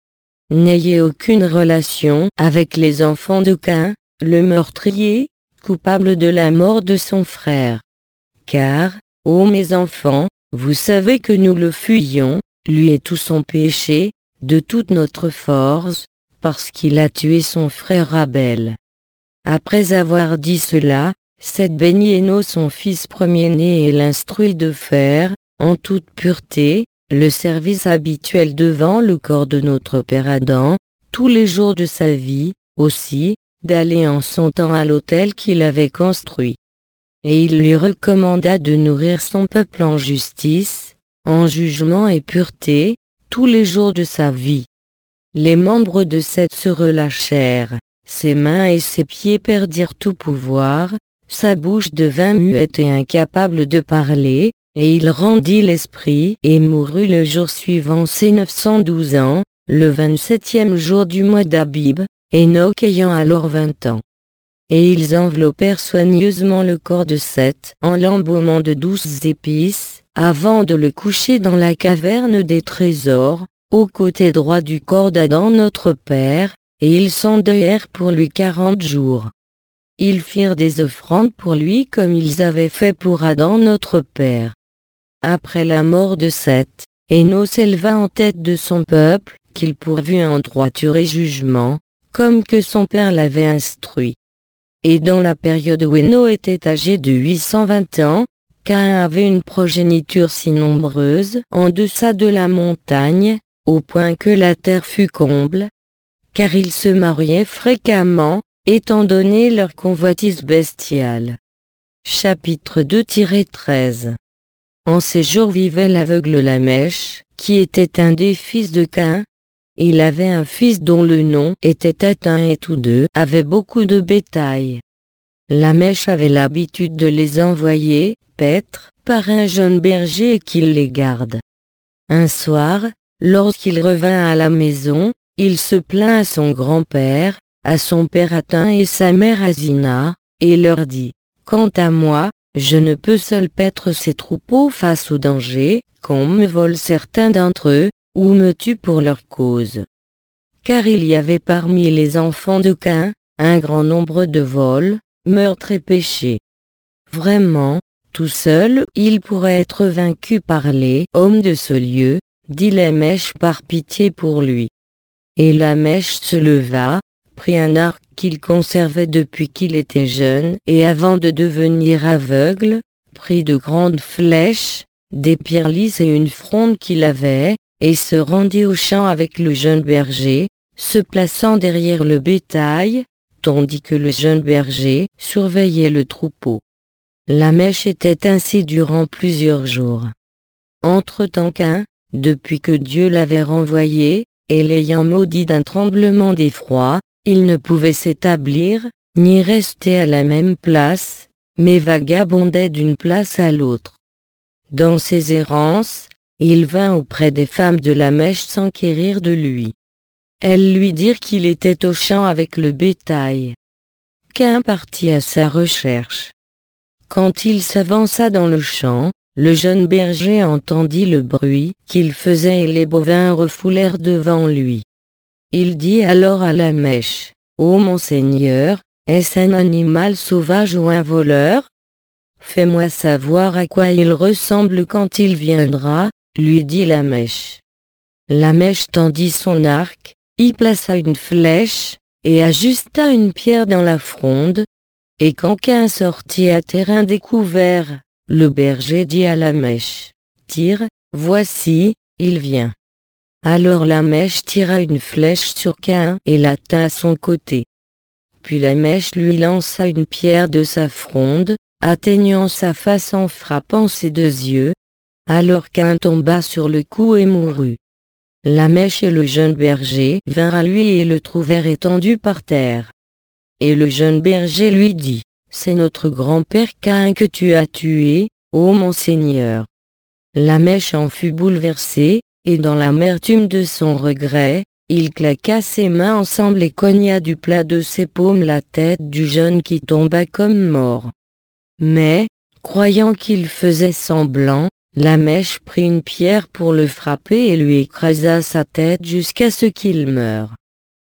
n'ayez aucune relation avec les enfants de Caïn, le meurtrier, coupable de la mort de son frère. Car, ô mes enfants, vous savez que nous le fuyions, lui et tout son péché, de toute notre force, parce qu'il a tué son frère Abel. Après avoir dit cela, Seth bénit Héno son fils premier-né et l'instruit de faire, en toute pureté, le service habituel devant le corps de notre père Adam, tous les jours de sa vie, aussi, d'aller en son temps à l'autel qu'il avait construit. Et il lui recommanda de nourrir son peuple en justice, en jugement et pureté, tous les jours de sa vie. Les membres de Seth se relâchèrent, ses mains et ses pieds perdirent tout pouvoir, sa bouche devint muette et incapable de parler, et il rendit l'esprit et mourut le jour suivant ses neuf cent douze ans, le vingt-septième jour du mois d'Abib, Hénoch ayant alors vingt ans. Et ils enveloppèrent soigneusement le corps de Seth en l'embaumant de douces épices, avant de le coucher dans la caverne des trésors, au côté droit du corps d'Adam notre père, et ils s'endeuillèrent pour lui quarante jours. Ils firent des offrandes pour lui comme ils avaient fait pour Adam notre père. Après la mort de Seth, Hénoch s'éleva en tête de son peuple, qu'il pourvut en droiture et jugement, comme que son père l'avait instruit. Et dans la période où Hénoch était âgé de huit cent vingt ans, Caïn avait une progéniture si nombreuse en deçà de la montagne, au point que la terre fut comble, car ils se mariaient fréquemment, étant donné leur convoitise bestiale. Chapitre deux treize. En ces jours vivait l'aveugle Lamèche, qui était un des fils de Caïn. Il avait un fils dont le nom était Athan et tous deux avaient beaucoup de bétail. Lamèche avait l'habitude de les envoyer paître par un jeune berger qu'il les garde. Un soir, lorsqu'il revint à la maison, il se plaint à son grand-père, à son père Athan et sa mère Azina, et leur dit, « Quant à moi, je ne peux seul paître ces troupeaux face au danger, qu'on me vole certains d'entre eux, ou me tue pour leur cause. » Car il y avait parmi les enfants de Caïn, un grand nombre de vols, meurtres et péchés. Vraiment, tout seul, il pourrait être vaincu par les hommes de ce lieu, dit Lamèche par pitié pour lui. Et Lamèche se leva, prit un arc qu'il conservait depuis qu'il était jeune, et avant de devenir aveugle, prit de grandes flèches, des pierres lisses et une fronde qu'il avait, et se rendit au champ avec le jeune berger, se plaçant derrière le bétail, tandis que le jeune berger surveillait le troupeau. Lamèche était ainsi durant plusieurs jours. Entre-temps Caïn, depuis que Dieu l'avait renvoyé, et l'ayant maudit d'un tremblement d'effroi, il ne pouvait s'établir, ni rester à la même place, mais vagabondait d'une place à l'autre. Dans ses errances, il vint auprès des femmes de Lamèche s'enquérir de lui. Elles lui dirent qu'il était au champ avec le bétail. Caïn partit à sa recherche. Quand il s'avança dans le champ, le jeune berger entendit le bruit qu'il faisait et les bovins refoulèrent devant lui. Il dit alors à Lamèche, « Ô mon Seigneur, est-ce un animal sauvage ou un voleur? Fais-moi savoir à quoi il ressemble quand il viendra, » lui dit Lamèche. Lamèche tendit son arc, y plaça une flèche, et ajusta une pierre dans la fronde. Et quand Caïn sortit à terrain découvert, le berger dit à Lamèche, « Tire, voici, il vient. » Alors Lamèche tira une flèche sur Caïn et la tint à son côté. Puis Lamèche lui lança une pierre de sa fronde, atteignant sa face en frappant ses deux yeux. Alors Caïn tomba sur le cou et mourut. Lamèche et le jeune berger vinrent à lui et le trouvèrent étendu par terre. Et le jeune berger lui dit, « C'est notre grand-père Caïn que tu as tué, ô mon Seigneur. » Lamèche en fut bouleversé, et dans l'amertume de son regret, il claqua ses mains ensemble et cogna du plat de ses paumes la tête du jeune qui tomba comme mort. Mais, croyant qu'il faisait semblant, Lamèche prit une pierre pour le frapper et lui écrasa sa tête jusqu'à ce qu'il meure.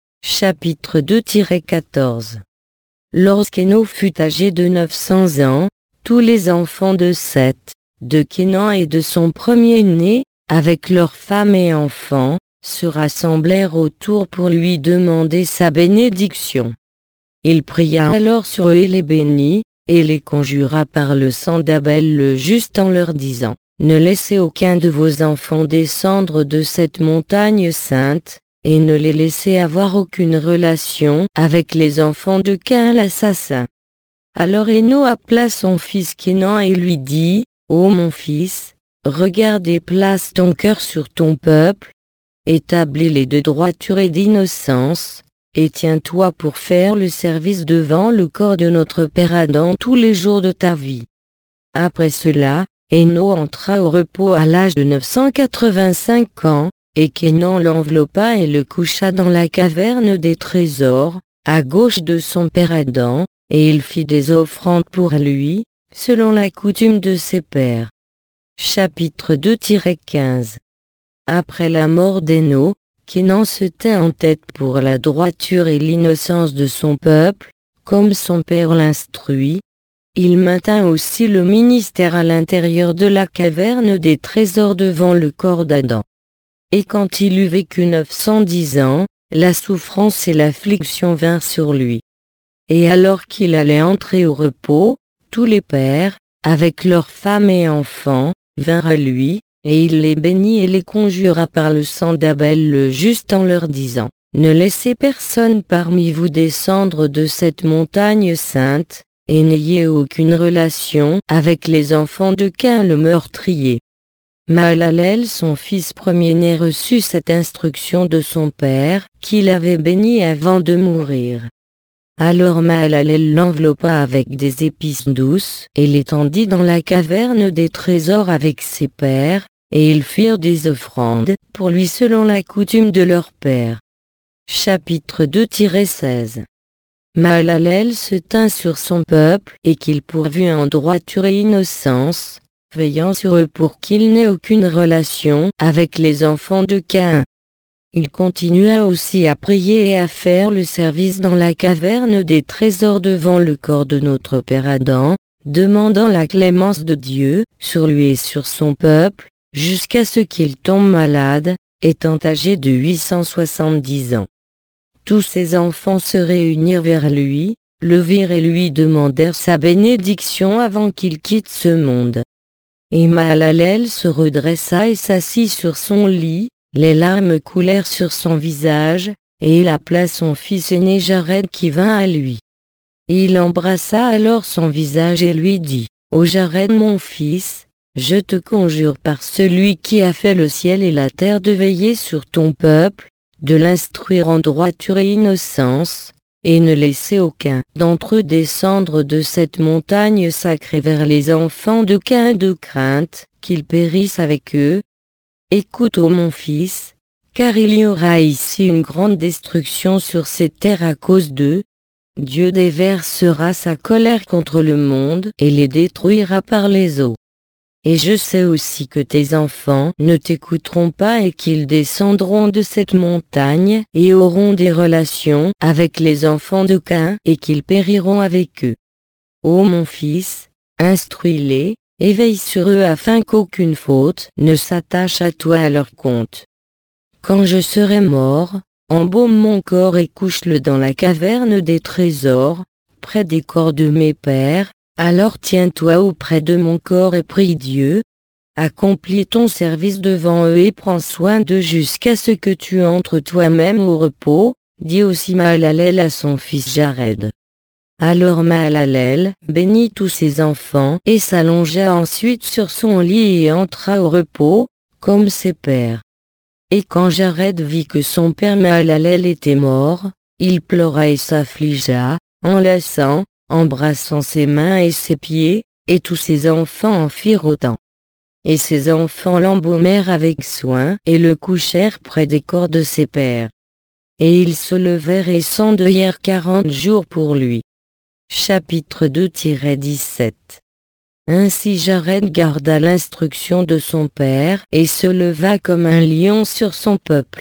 Chapitre deux quatorze. Lorsqu'Héno fut âgé de neuf cents ans, tous les enfants de Seth, de Kénan et de son premier-né, avec leurs femmes et enfants, se rassemblèrent autour pour lui demander sa bénédiction. Il pria alors sur eux et les bénit, et les conjura par le sang d'Abel le juste en leur disant, « Ne laissez aucun de vos enfants descendre de cette montagne sainte, et ne les laissez avoir aucune relation avec les enfants de Caïn l'assassin. » Alors Héno appela son fils Kénan et lui dit, « Ô mon fils, regarde et place ton cœur sur ton peuple, établis-les de droiture et d'innocence, et tiens-toi pour faire le service devant le corps de notre père Adam tous les jours de ta vie. » Après cela, Héno entra au repos à l'âge de neuf cent quatre-vingt-cinq ans, et Kénan l'enveloppa et le coucha dans la caverne des trésors, à gauche de son père Adam, et il fit des offrandes pour lui, selon la coutume de ses pères. Chapitre deux quinze. Après la mort d'Héno, Kénan se tint en tête pour la droiture et l'innocence de son peuple, comme son père l'instruit. Il maintint aussi le ministère à l'intérieur de la caverne des trésors devant le corps d'Adam. Et quand il eut vécu neuf cent dix ans, la souffrance et l'affliction vinrent sur lui. Et alors qu'il allait entrer au repos, tous les pères, avec leurs femmes et enfants, vinrent à lui, et il les bénit et les conjura par le sang d'Abel le juste en leur disant, « Ne laissez personne parmi vous descendre de cette montagne sainte, et n'ayez aucune relation avec les enfants de Caïn le meurtrier. » Mahalalel son fils premier-né reçut cette instruction de son père, qu'il avait béni avant de mourir. Alors Mahalalel l'enveloppa avec des épices douces et l'étendit dans la caverne des trésors avec ses pères, et ils firent des offrandes pour lui selon la coutume de leur père. Chapitre deux seize. Mahalalel se tint sur son peuple et qu'il pourvut en droiture et innocence, veillant sur eux pour qu'ils n'aient aucune relation avec les enfants de Caïn. Il continua aussi à prier et à faire le service dans la caverne des trésors devant le corps de notre père Adam, demandant la clémence de Dieu sur lui et sur son peuple, jusqu'à ce qu'il tombe malade, étant âgé de huit cent soixante-dix ans. Tous ses enfants se réunirent vers lui, le virent et lui demandèrent sa bénédiction avant qu'il quitte ce monde. Et Mahalalel se redressa et s'assit sur son lit, les larmes coulèrent sur son visage, et il appela son fils aîné Jared qui vint à lui. Et il embrassa alors son visage et lui dit, « Ô Jared mon fils, je te conjure par celui qui a fait le ciel et la terre de veiller sur ton peuple, de l'instruire en droiture et innocence, et ne laisser aucun d'entre eux descendre de cette montagne sacrée vers les enfants de Caïn de crainte, qu'ils périssent avec eux. Écoute ô mon fils, car il y aura ici une grande destruction sur cette terre à cause d'eux. Dieu déversera sa colère contre le monde et les détruira par les eaux. Et je sais aussi que tes enfants ne t'écouteront pas et qu'ils descendront de cette montagne et auront des relations avec les enfants de Caïn et qu'ils périront avec eux. Ô mon fils, instruis-les, et veille sur eux afin qu'aucune faute ne s'attache à toi à leur compte. Quand je serai mort, embaume mon corps et couche-le dans la caverne des trésors, près des corps de mes pères. Alors tiens-toi auprès de mon corps et prie Dieu. Accomplis ton service devant eux et prends soin d'eux jusqu'à ce que tu entres toi-même au repos, dit aussi Mahalalel à son fils Jared. Alors Mahalalel bénit tous ses enfants et s'allongea ensuite sur son lit et entra au repos, comme ses pères. Et quand Jared vit que son père Mahalalel était mort, il pleura et s'affligea, enlaçant, embrassant ses mains et ses pieds, et tous ses enfants en firent autant. Et ses enfants l'embaumèrent avec soin et le couchèrent près des corps de ses pères. Et ils se levèrent et s'endeuillèrent quarante jours pour lui. Chapitre deux dix-sept. Ainsi Jared garda l'instruction de son père et se leva comme un lion sur son peuple.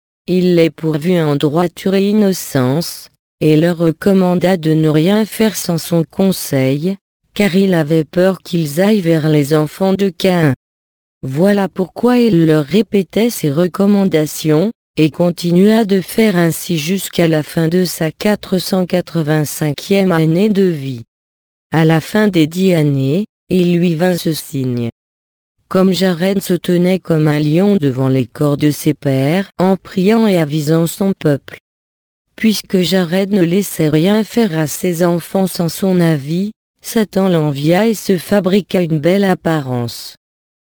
Il les pourvut en droiture et innocence, et leur recommanda de ne rien faire sans son conseil, car il avait peur qu'ils aillent vers les enfants de Caïn. Voilà pourquoi il leur répétait ces recommandations, et continua de faire ainsi jusqu'à la fin de sa quatre cent quatre-vingt-cinquième année de vie. À la fin des dix années, il lui vint ce signe. Comme Jared se tenait comme un lion devant les corps de ses pères en priant et avisant son peuple. Puisque Jared ne laissait rien faire à ses enfants sans son avis, Satan l'envia et se fabriqua une belle apparence.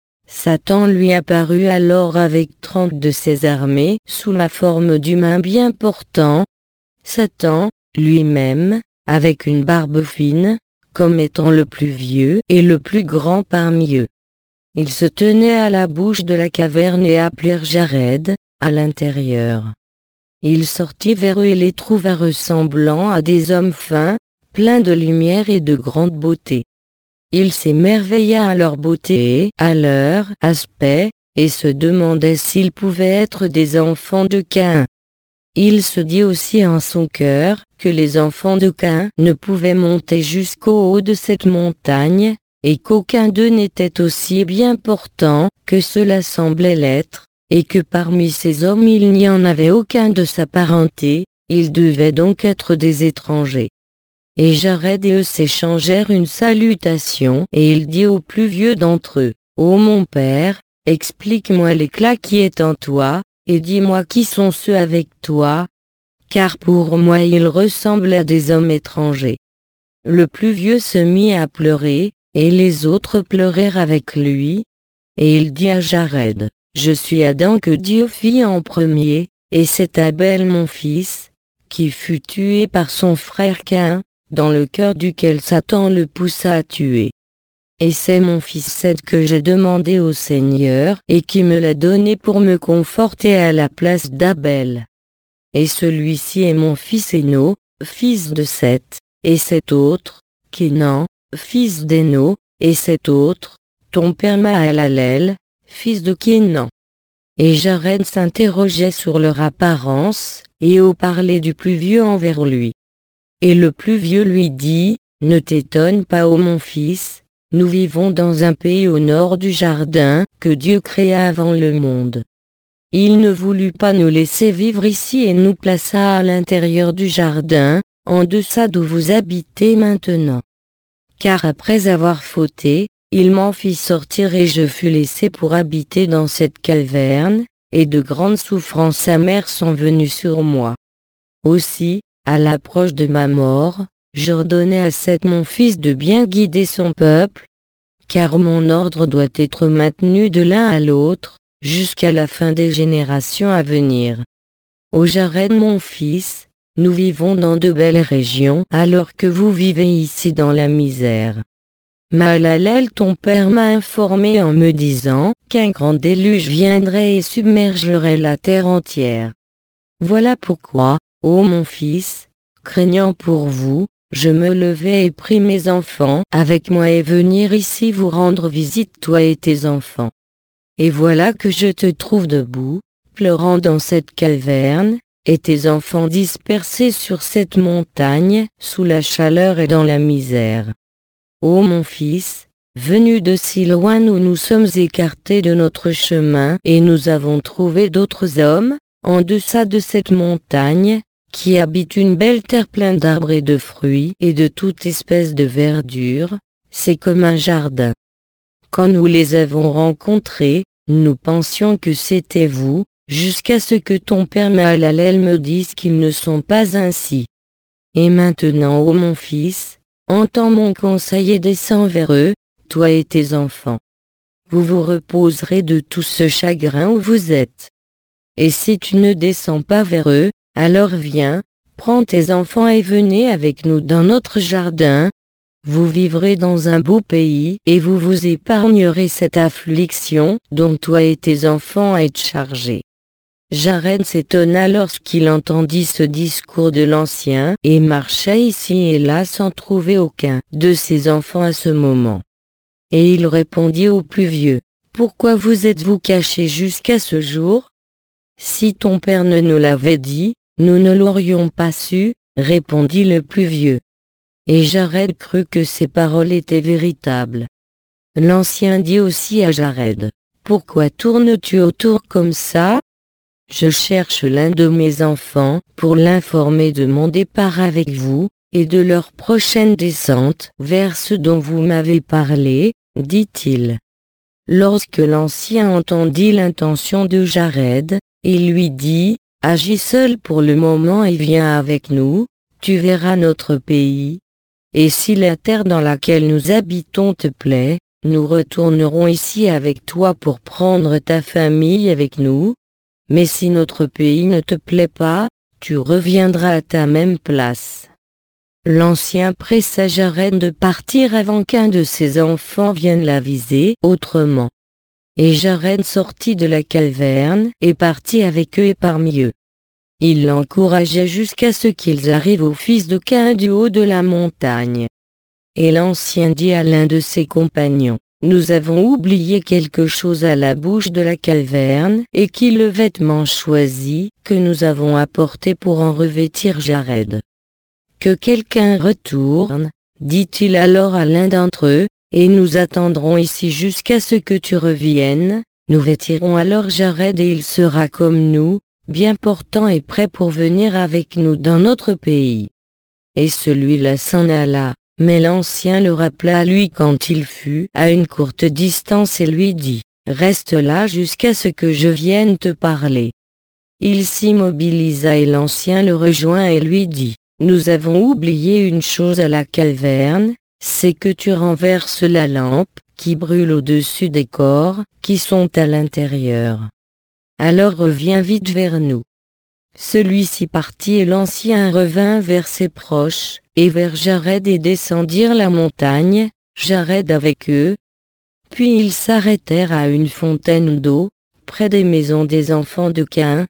Satan lui apparut alors avec trente de ses armées sous la forme d'humains bien portants. Satan, lui-même, avec une barbe fine, comme étant le plus vieux et le plus grand parmi eux. Ils se tenaient à la bouche de la caverne et appelèrent Jared, à l'intérieur. Il sortit vers eux et les trouva ressemblant à des hommes fins, pleins de lumière et de grande beauté. Il s'émerveilla à leur beauté et à leur aspect, et se demandait s'ils pouvaient être des enfants de Caïn. Il se dit aussi en son cœur que les enfants de Caïn ne pouvaient monter jusqu'au haut de cette montagne, et qu'aucun d'eux n'était aussi bien portant que cela semblait l'être, et que parmi ces hommes il n'y en avait aucun de sa parenté, ils devaient donc être des étrangers. Et Jared et eux s'échangèrent une salutation, et il dit au plus vieux d'entre eux, « Ô mon père, explique-moi l'éclat qui est en toi, et dis-moi qui sont ceux avec toi, car pour moi ils ressemblent à des hommes étrangers. » Le plus vieux se mit à pleurer, et les autres pleurèrent avec lui, et il dit à Jared, « Je suis Adam que Dieu fit en premier, et c'est Abel mon fils, qui fut tué par son frère Caïn, dans le cœur duquel Satan le poussa à tuer. Et c'est mon fils Seth que j'ai demandé au Seigneur et qui me l'a donné pour me conforter à la place d'Abel. Et celui-ci est mon fils Éno, fils de Seth, et cet autre, Kénan, fils d'Éno, et cet autre, ton père Mahalalel, fils de Kénan. » Et Jared s'interrogeait sur leur apparence, et au parler du plus vieux envers lui. Et le plus vieux lui dit, « Ne t'étonne pas ô mon fils, nous vivons dans un pays au nord du jardin que Dieu créa avant le monde. Il ne voulut pas nous laisser vivre ici et nous plaça à l'intérieur du jardin, en deçà d'où vous habitez maintenant. Car après avoir fauté, il m'en fit sortir et je fus laissé pour habiter dans cette caverne, et de grandes souffrances amères sont venues sur moi. Aussi, à l'approche de ma mort, j'ordonnai à Seth mon fils de bien guider son peuple, car mon ordre doit être maintenu de l'un à l'autre, jusqu'à la fin des générations à venir. Ô Jared mon fils, nous vivons dans de belles régions alors que vous vivez ici dans la misère. Mahalalel ton père m'a informé en me disant qu'un grand déluge viendrait et submergerait la terre entière. Voilà pourquoi, ô mon fils, craignant pour vous, je me levai et pris mes enfants avec moi et venir ici vous rendre visite toi et tes enfants. Et voilà que je te trouve debout, pleurant dans cette caverne, et tes enfants dispersés sur cette montagne, sous la chaleur et dans la misère. Ô mon fils, venu de si loin nous nous sommes écartés de notre chemin et nous avons trouvé d'autres hommes, en deçà de cette montagne, qui habitent une belle terre pleine d'arbres et de fruits et de toute espèce de verdure, c'est comme un jardin. Quand nous les avons rencontrés, nous pensions que c'était vous, jusqu'à ce que ton père Mahalalel me dise qu'ils ne sont pas ainsi. Et maintenant ô mon fils, entends mon conseil et descends vers eux, toi et tes enfants. Vous vous reposerez de tout ce chagrin où vous êtes. Et si tu ne descends pas vers eux, alors viens, prends tes enfants et venez avec nous dans notre jardin. Vous vivrez dans un beau pays et vous vous épargnerez cette affliction dont toi et tes enfants êtes chargés. Jared s'étonna lorsqu'il entendit ce discours de l'ancien et marcha ici et là sans trouver aucun de ses enfants à ce moment. Et il répondit au plus vieux, « Pourquoi vous êtes-vous caché jusqu'à ce jour? Si ton père ne nous l'avait dit, nous ne l'aurions pas su, » répondit le plus vieux. Et Jared crut que ces paroles étaient véritables. L'ancien dit aussi à Jared, « Pourquoi tournes-tu autour comme ça? Je cherche l'un de mes enfants pour l'informer de mon départ avec vous, et de leur prochaine descente vers ce dont vous m'avez parlé, dit-il. » Lorsque l'ancien entendit l'intention de Jared, il lui dit, « Agis seul pour le moment et viens avec nous, tu verras notre pays. Et si la terre dans laquelle nous habitons te plaît, nous retournerons ici avec toi pour prendre ta famille avec nous. Mais si notre pays ne te plaît pas, tu reviendras à ta même place. » L'ancien pressa Jared de partir avant qu'un de ses enfants vienne l'aviser autrement. Et Jared sortit de la caverne et partit avec eux et parmi eux. Il l'encouragea jusqu'à ce qu'ils arrivent aux fils de Caïn du haut de la montagne. Et l'ancien dit à l'un de ses compagnons, « Nous avons oublié quelque chose à la bouche de la caverne, et qui le vêtement choisi que nous avons apporté pour en revêtir Jared. Que quelqu'un retourne, dit-il alors à l'un d'entre eux, et nous attendrons ici jusqu'à ce que tu reviennes, nous vêtirons alors Jared et il sera comme nous, bien portant et prêt pour venir avec nous dans notre pays. » Et celui-là s'en alla. Mais l'ancien le rappela à lui quand il fut à une courte distance et lui dit, « Reste là jusqu'à ce que je vienne te parler. » Il s'immobilisa et l'ancien le rejoint et lui dit, « Nous avons oublié une chose à la caverne, c'est que tu renverses la lampe qui brûle au-dessus des corps qui sont à l'intérieur. Alors reviens vite vers nous. » Celui-ci partit et l'ancien revint vers ses proches, et vers Jared et descendirent la montagne, Jared avec eux. Puis ils s'arrêtèrent à une fontaine d'eau, près des maisons des enfants de Caïn.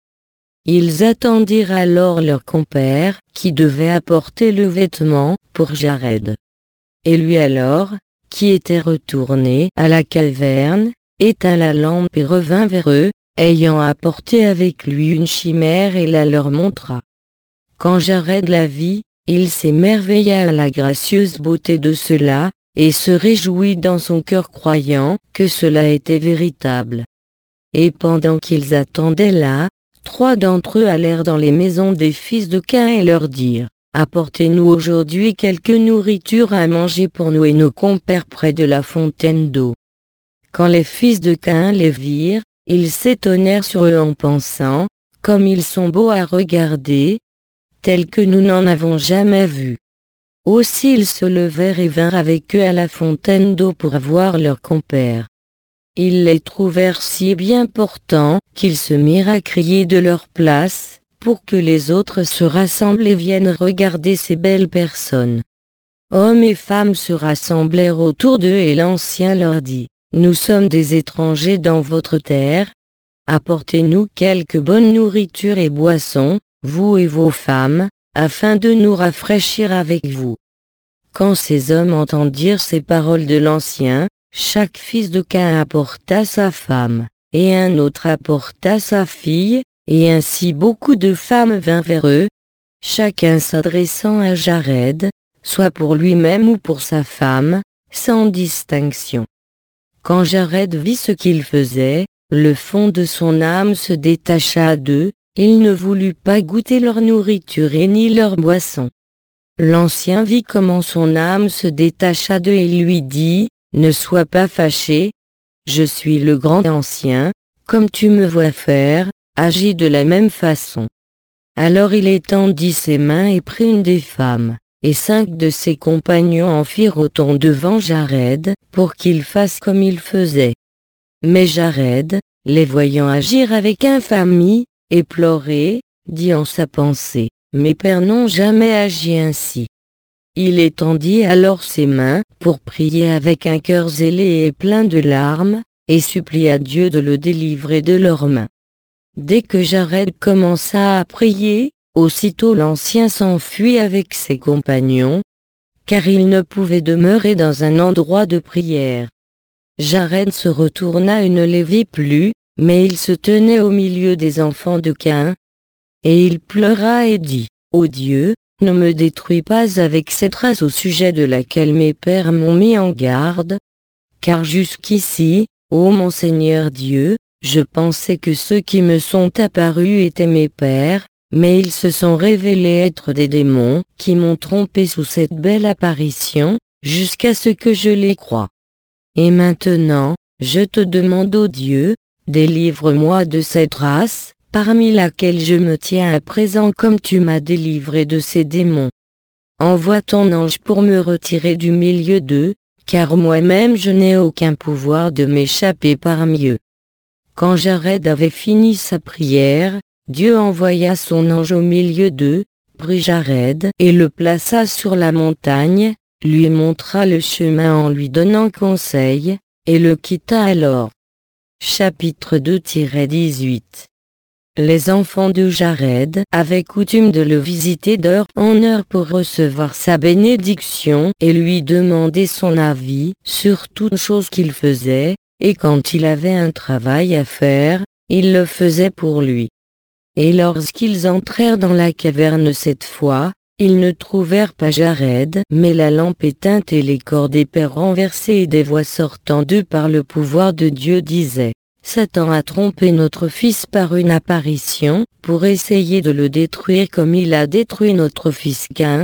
Ils attendirent alors leur compère, qui devait apporter le vêtement pour Jared. Et lui alors, qui était retourné à la caverne, éteint la lampe et revint vers eux, ayant apporté avec lui une chimère et la leur montra. Quand Jared la vit, il s'émerveilla à la gracieuse beauté de cela, et se réjouit dans son cœur croyant que cela était véritable. Et pendant qu'ils attendaient là, trois d'entre eux allèrent dans les maisons des fils de Caïn et leur dirent, « Apportez-nous aujourd'hui quelque nourriture à manger pour nous et nos compères près de la fontaine d'eau. » Quand les fils de Caïn les virent, ils s'étonnèrent sur eux en pensant, « Comme ils sont beaux à regarder, tels que nous n'en avons jamais vu. » Aussi ils se levèrent et vinrent avec eux à la fontaine d'eau pour voir leurs compères. Ils les trouvèrent si bien portants qu'ils se mirent à crier de leur place, pour que les autres se rassemblent et viennent regarder ces belles personnes. Hommes et femmes se rassemblèrent autour d'eux et l'ancien leur dit, « Nous sommes des étrangers dans votre terre. Apportez-nous quelque bonne nourriture et boisson, vous et vos femmes, afin de nous rafraîchir avec vous. » Quand ces hommes entendirent ces paroles de l'ancien, chaque fils de Caïn apporta sa femme, et un autre apporta sa fille, et ainsi beaucoup de femmes vinrent vers eux, chacun s'adressant à Jared, soit pour lui-même ou pour sa femme, sans distinction. Quand Jared vit ce qu'il faisait, le fond de son âme se détacha d'eux, il ne voulut pas goûter leur nourriture et ni leur boisson. L'ancien vit comment son âme se détacha d'eux et lui dit, « Ne sois pas fâché, je suis le grand ancien, comme tu me vois faire, agis de la même façon. » Alors il étendit ses mains et prit une des femmes, et cinq de ses compagnons en firent autant devant Jared, pour qu'il fasse comme il faisait. Mais Jared, les voyant agir avec infamie, et pleurer, dit en sa pensée, « Mes pères n'ont jamais agi ainsi. » Il étendit alors ses mains, pour prier avec un cœur zélé et plein de larmes, et supplia Dieu de le délivrer de leurs mains. Dès que Jared commença à prier, aussitôt l'ancien s'enfuit avec ses compagnons, car il ne pouvait demeurer dans un endroit de prière. Jared se retourna et ne les vit plus, mais il se tenait au milieu des enfants de Caïn. Et il pleura et dit, « Ô Dieu, ne me détruis pas avec cette race au sujet de laquelle mes pères m'ont mis en garde. Car jusqu'ici, ô mon Seigneur Dieu, je pensais que ceux qui me sont apparus étaient mes pères, mais ils se sont révélés être des démons qui m'ont trompé sous cette belle apparition, jusqu'à ce que je les croie. Et maintenant, je te demande, ô Dieu, délivre-moi de cette race, parmi laquelle je me tiens à présent comme tu m'as délivré de ces démons. Envoie ton ange pour me retirer du milieu d'eux, car moi-même je n'ai aucun pouvoir de m'échapper parmi eux. » Quand Jared avait fini sa prière, Dieu envoya son ange au milieu d'eux, prit Jared et le plaça sur la montagne, lui montra le chemin en lui donnant conseil, et le quitta alors. Chapitre deux dix-huit. Les enfants de Jared avaient coutume de le visiter d'heure en heure pour recevoir sa bénédiction et lui demander son avis sur toute chose qu'il faisait, et quand il avait un travail à faire, ils le faisaient pour lui. Et lorsqu'ils entrèrent dans la caverne cette fois, ils ne trouvèrent pas Jared, mais la lampe éteinte et les corps épais renversés et des voix sortant d'eux par le pouvoir de Dieu disaient, « Satan a trompé notre fils par une apparition, pour essayer de le détruire comme il a détruit notre fils Caïn.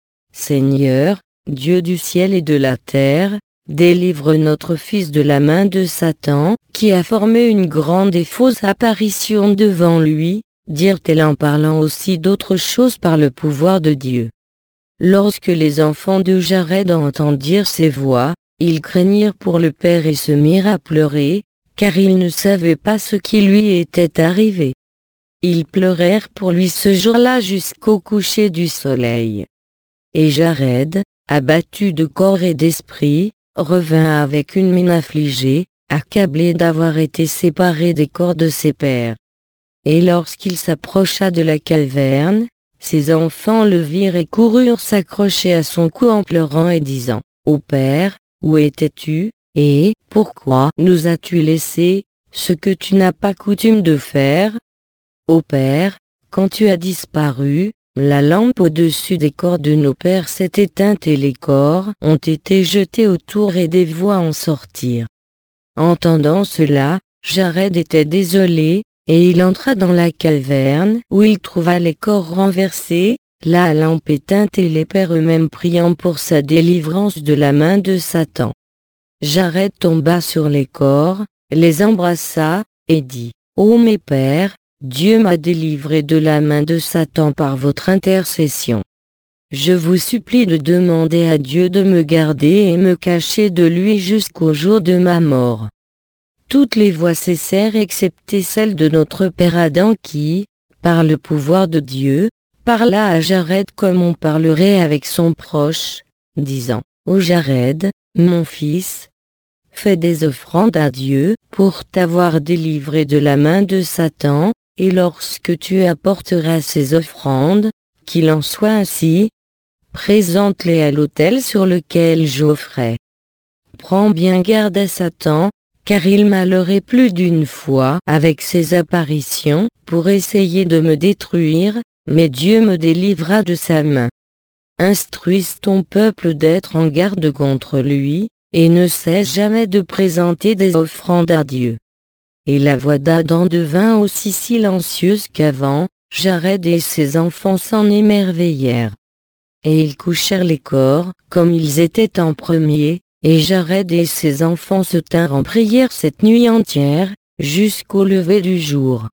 Seigneur, Dieu du ciel et de la terre, délivre notre fils de la main de Satan, qui a formé une grande et fausse apparition devant lui, dirent-elles en parlant aussi d'autres choses par le pouvoir de Dieu. » Lorsque les enfants de Jared entendirent ces voix, ils craignirent pour le père et se mirent à pleurer, car ils ne savaient pas ce qui lui était arrivé. Ils pleurèrent pour lui ce jour-là jusqu'au coucher du soleil. Et Jared, abattu de corps et d'esprit, revint avec une mine affligée, accablé d'avoir été séparé des corps de ses pères. Et lorsqu'il s'approcha de la caverne, ses enfants le virent et coururent s'accrocher à son cou en pleurant et disant, « Ô Père, où étais-tu, et pourquoi nous as-tu laissé, ce que tu n'as pas coutume de faire? Ô Père, quand tu as disparu, la lampe au-dessus des corps de nos pères s'est éteinte et les corps ont été jetés autour et des voix en sortirent. » Entendant cela, Jared était désolé, et il entra dans la caverne où il trouva les corps renversés, la lampe éteinte et les pères eux-mêmes priant pour sa délivrance de la main de Satan. Jared tomba sur les corps, les embrassa, et dit, « Ô mes pères, Dieu m'a délivré de la main de Satan par votre intercession. Je vous supplie de demander à Dieu de me garder et me cacher de lui jusqu'au jour de ma mort. » Toutes les voix cessèrent excepté celle de notre père Adam qui, par le pouvoir de Dieu, parla à Jared comme on parlerait avec son proche, disant, « Ô Jared, mon fils, fais des offrandes à Dieu pour t'avoir délivré de la main de Satan, et lorsque tu apporteras ces offrandes, qu'il en soit ainsi, présente-les à l'autel sur lequel j'offrais. Prends bien garde à Satan, car il m'a leurré plus d'une fois avec ses apparitions pour essayer de me détruire, mais Dieu me délivra de sa main. Instruise ton peuple d'être en garde contre lui, et ne cesse jamais de présenter des offrandes à Dieu. » Et la voix d'Adam devint aussi silencieuse qu'avant, Jared et ses enfants s'en émerveillèrent. Et ils couchèrent les corps, comme ils étaient en premier, et Jared et ses enfants se tinrent en prière cette nuit entière, jusqu'au lever du jour.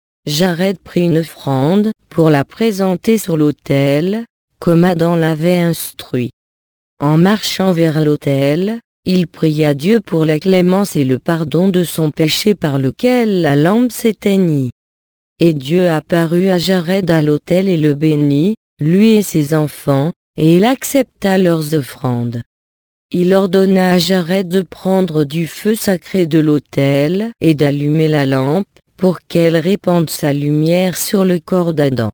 Jared prit une offrande, pour la présenter sur l'autel, comme Adam l'avait instruit. En marchant vers l'autel, il pria Dieu pour la clémence et le pardon de son péché par lequel la lampe s'éteignit. Et Dieu apparut à Jared à l'autel et le bénit, lui et ses enfants, et il accepta leurs offrandes. Il ordonna à Jared de prendre du feu sacré de l'autel et d'allumer la lampe, pour qu'elle répande sa lumière sur le corps d'Adam.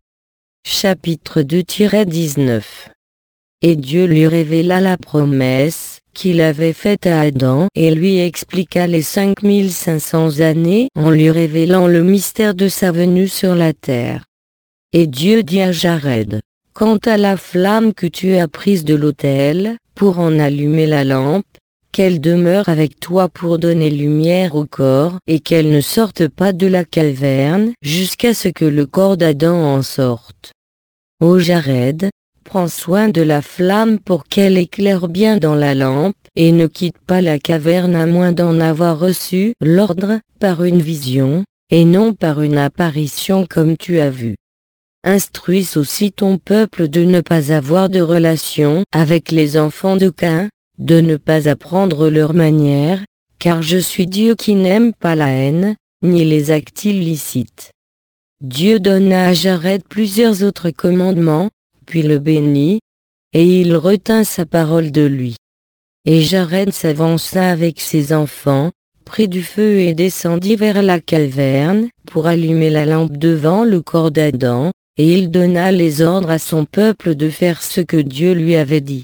Chapitre deux dix-neuf. Et Dieu lui révéla la promesse, qu'il avait faites à Adam et lui expliqua les cinq mille cinq cents années en lui révélant le mystère de sa venue sur la terre. Et Dieu dit à Jared, « Quant à la flamme que tu as prise de l'autel, pour en allumer la lampe, qu'elle demeure avec toi pour donner lumière au corps et qu'elle ne sorte pas de la caverne jusqu'à ce que le corps d'Adam en sorte. Ô Jared, prends soin de la flamme pour qu'elle éclaire bien dans la lampe et ne quitte pas la caverne à moins d'en avoir reçu l'ordre par une vision, et non par une apparition comme tu as vu. Instruis aussi ton peuple de ne pas avoir de relation avec les enfants de Caïn, de ne pas apprendre leurs manières, car je suis Dieu qui n'aime pas la haine, ni les actes illicites. » Dieu donna à Jared plusieurs autres commandements, puis le bénit, et il retint sa parole de lui. Et Jared s'avança avec ses enfants, prit du feu et descendit vers la caverne, pour allumer la lampe devant le corps d'Adam, et il donna les ordres à son peuple de faire ce que Dieu lui avait dit.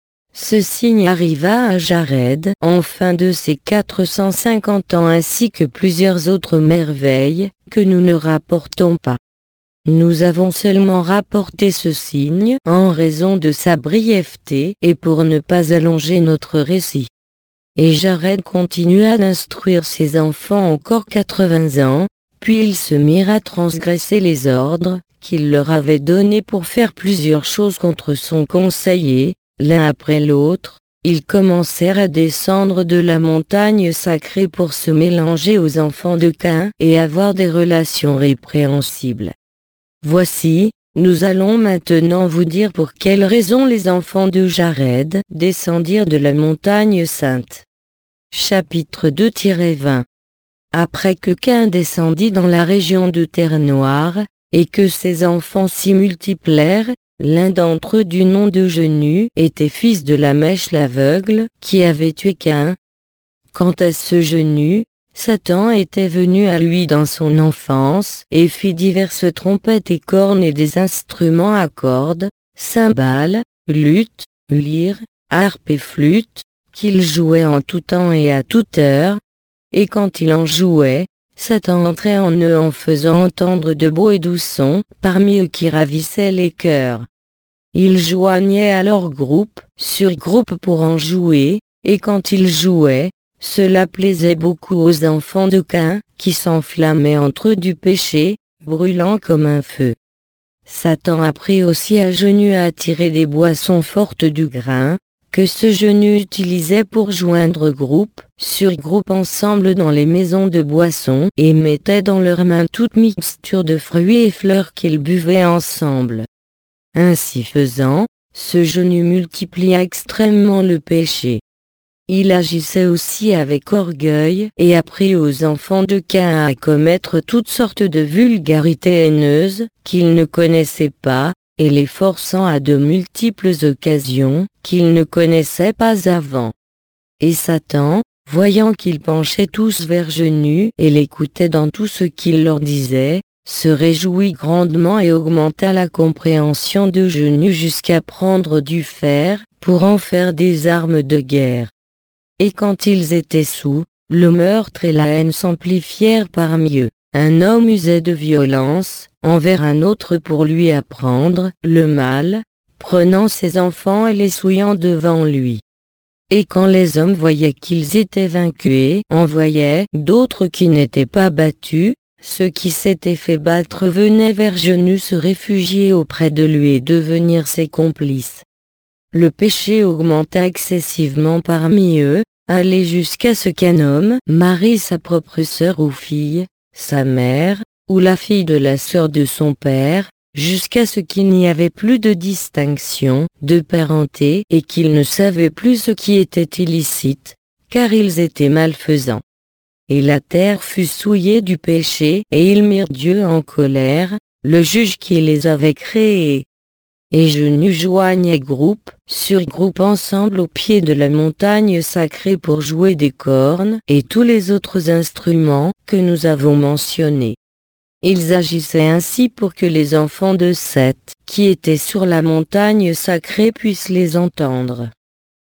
Ce signe arriva à Jared en fin de ses quatre cent cinquante ans ainsi que plusieurs autres merveilles, que nous ne rapportons pas. Nous avons seulement rapporté ce signe en raison de sa brièveté et pour ne pas allonger notre récit. Et Jared continua d'instruire ses enfants encore quatre-vingts ans, puis ils se mirent à transgresser les ordres qu'il leur avait donnés pour faire plusieurs choses contre son conseiller. L'un après l'autre, ils commencèrent à descendre de la montagne sacrée pour se mélanger aux enfants de Caïn et avoir des relations répréhensibles. Voici, nous allons maintenant vous dire pour quelles raisons les enfants de Jared descendirent de la montagne sainte. Chapitre deux vingt. Après que Caïn descendit dans la région de Terre Noire, et que ses enfants s'y multiplièrent, l'un d'entre eux du nom de Genu était fils de Lamèche l'aveugle, qui avait tué Caïn. Quant à ce Genu, Satan était venu à lui dans son enfance et fit diverses trompettes et cornes et des instruments à cordes, cymbales, luttes, lyres, harpes et flûtes, qu'il jouait en tout temps et à toute heure. Et quand il en jouait, Satan entrait en eux en faisant entendre de beaux et doux sons, parmi eux qui ravissaient les cœurs. Ils joignaient alors groupe sur groupe pour en jouer, et quand ils jouaient, cela plaisait beaucoup aux enfants de Caïn, qui s'enflammaient entre eux du péché, brûlant comme un feu. Satan apprit aussi à Genu à attirer des boissons fortes du grain, que ce Genu utilisait pour joindre groupe sur groupe ensemble dans les maisons de boissons et mettait dans leurs mains toute mixture de fruits et fleurs qu'ils buvaient ensemble. Ainsi faisant, ce Genu multiplia extrêmement le péché. Il agissait aussi avec orgueil et apprit aux enfants de Caïn à commettre toutes sortes de vulgarités haineuses qu'ils ne connaissaient pas, et les forçant à de multiples occasions qu'ils ne connaissaient pas avant. Et Satan, voyant qu'ils penchaient tous vers Genu et l'écoutaient dans tout ce qu'il leur disait, se réjouit grandement et augmenta la compréhension de Genu jusqu'à prendre du fer pour en faire des armes de guerre. Et quand ils étaient saoul, le meurtre et la haine s'amplifièrent parmi eux. Un homme usait de violence envers un autre pour lui apprendre le mal, prenant ses enfants et les souillant devant lui. Et quand les hommes voyaient qu'ils étaient vaincus et envoyaient d'autres qui n'étaient pas battus, ceux qui s'étaient fait battre venaient vers Genu se réfugier auprès de lui et devenir ses complices. Le péché augmenta excessivement parmi eux, allait jusqu'à ce qu'un homme marie sa propre sœur ou fille, sa mère, ou la fille de la sœur de son père, jusqu'à ce qu'il n'y avait plus de distinction de parenté et qu'ils ne savaient plus ce qui était illicite, car ils étaient malfaisants. Et la terre fut souillée du péché et ils mirent Dieu en colère, le juge qui les avait créés. Et Genu joignait groupe sur groupe ensemble au pied de la montagne sacrée pour jouer des cornes et tous les autres instruments que nous avons mentionnés. Ils agissaient ainsi pour que les enfants de Seth, qui étaient sur la montagne sacrée, puissent les entendre.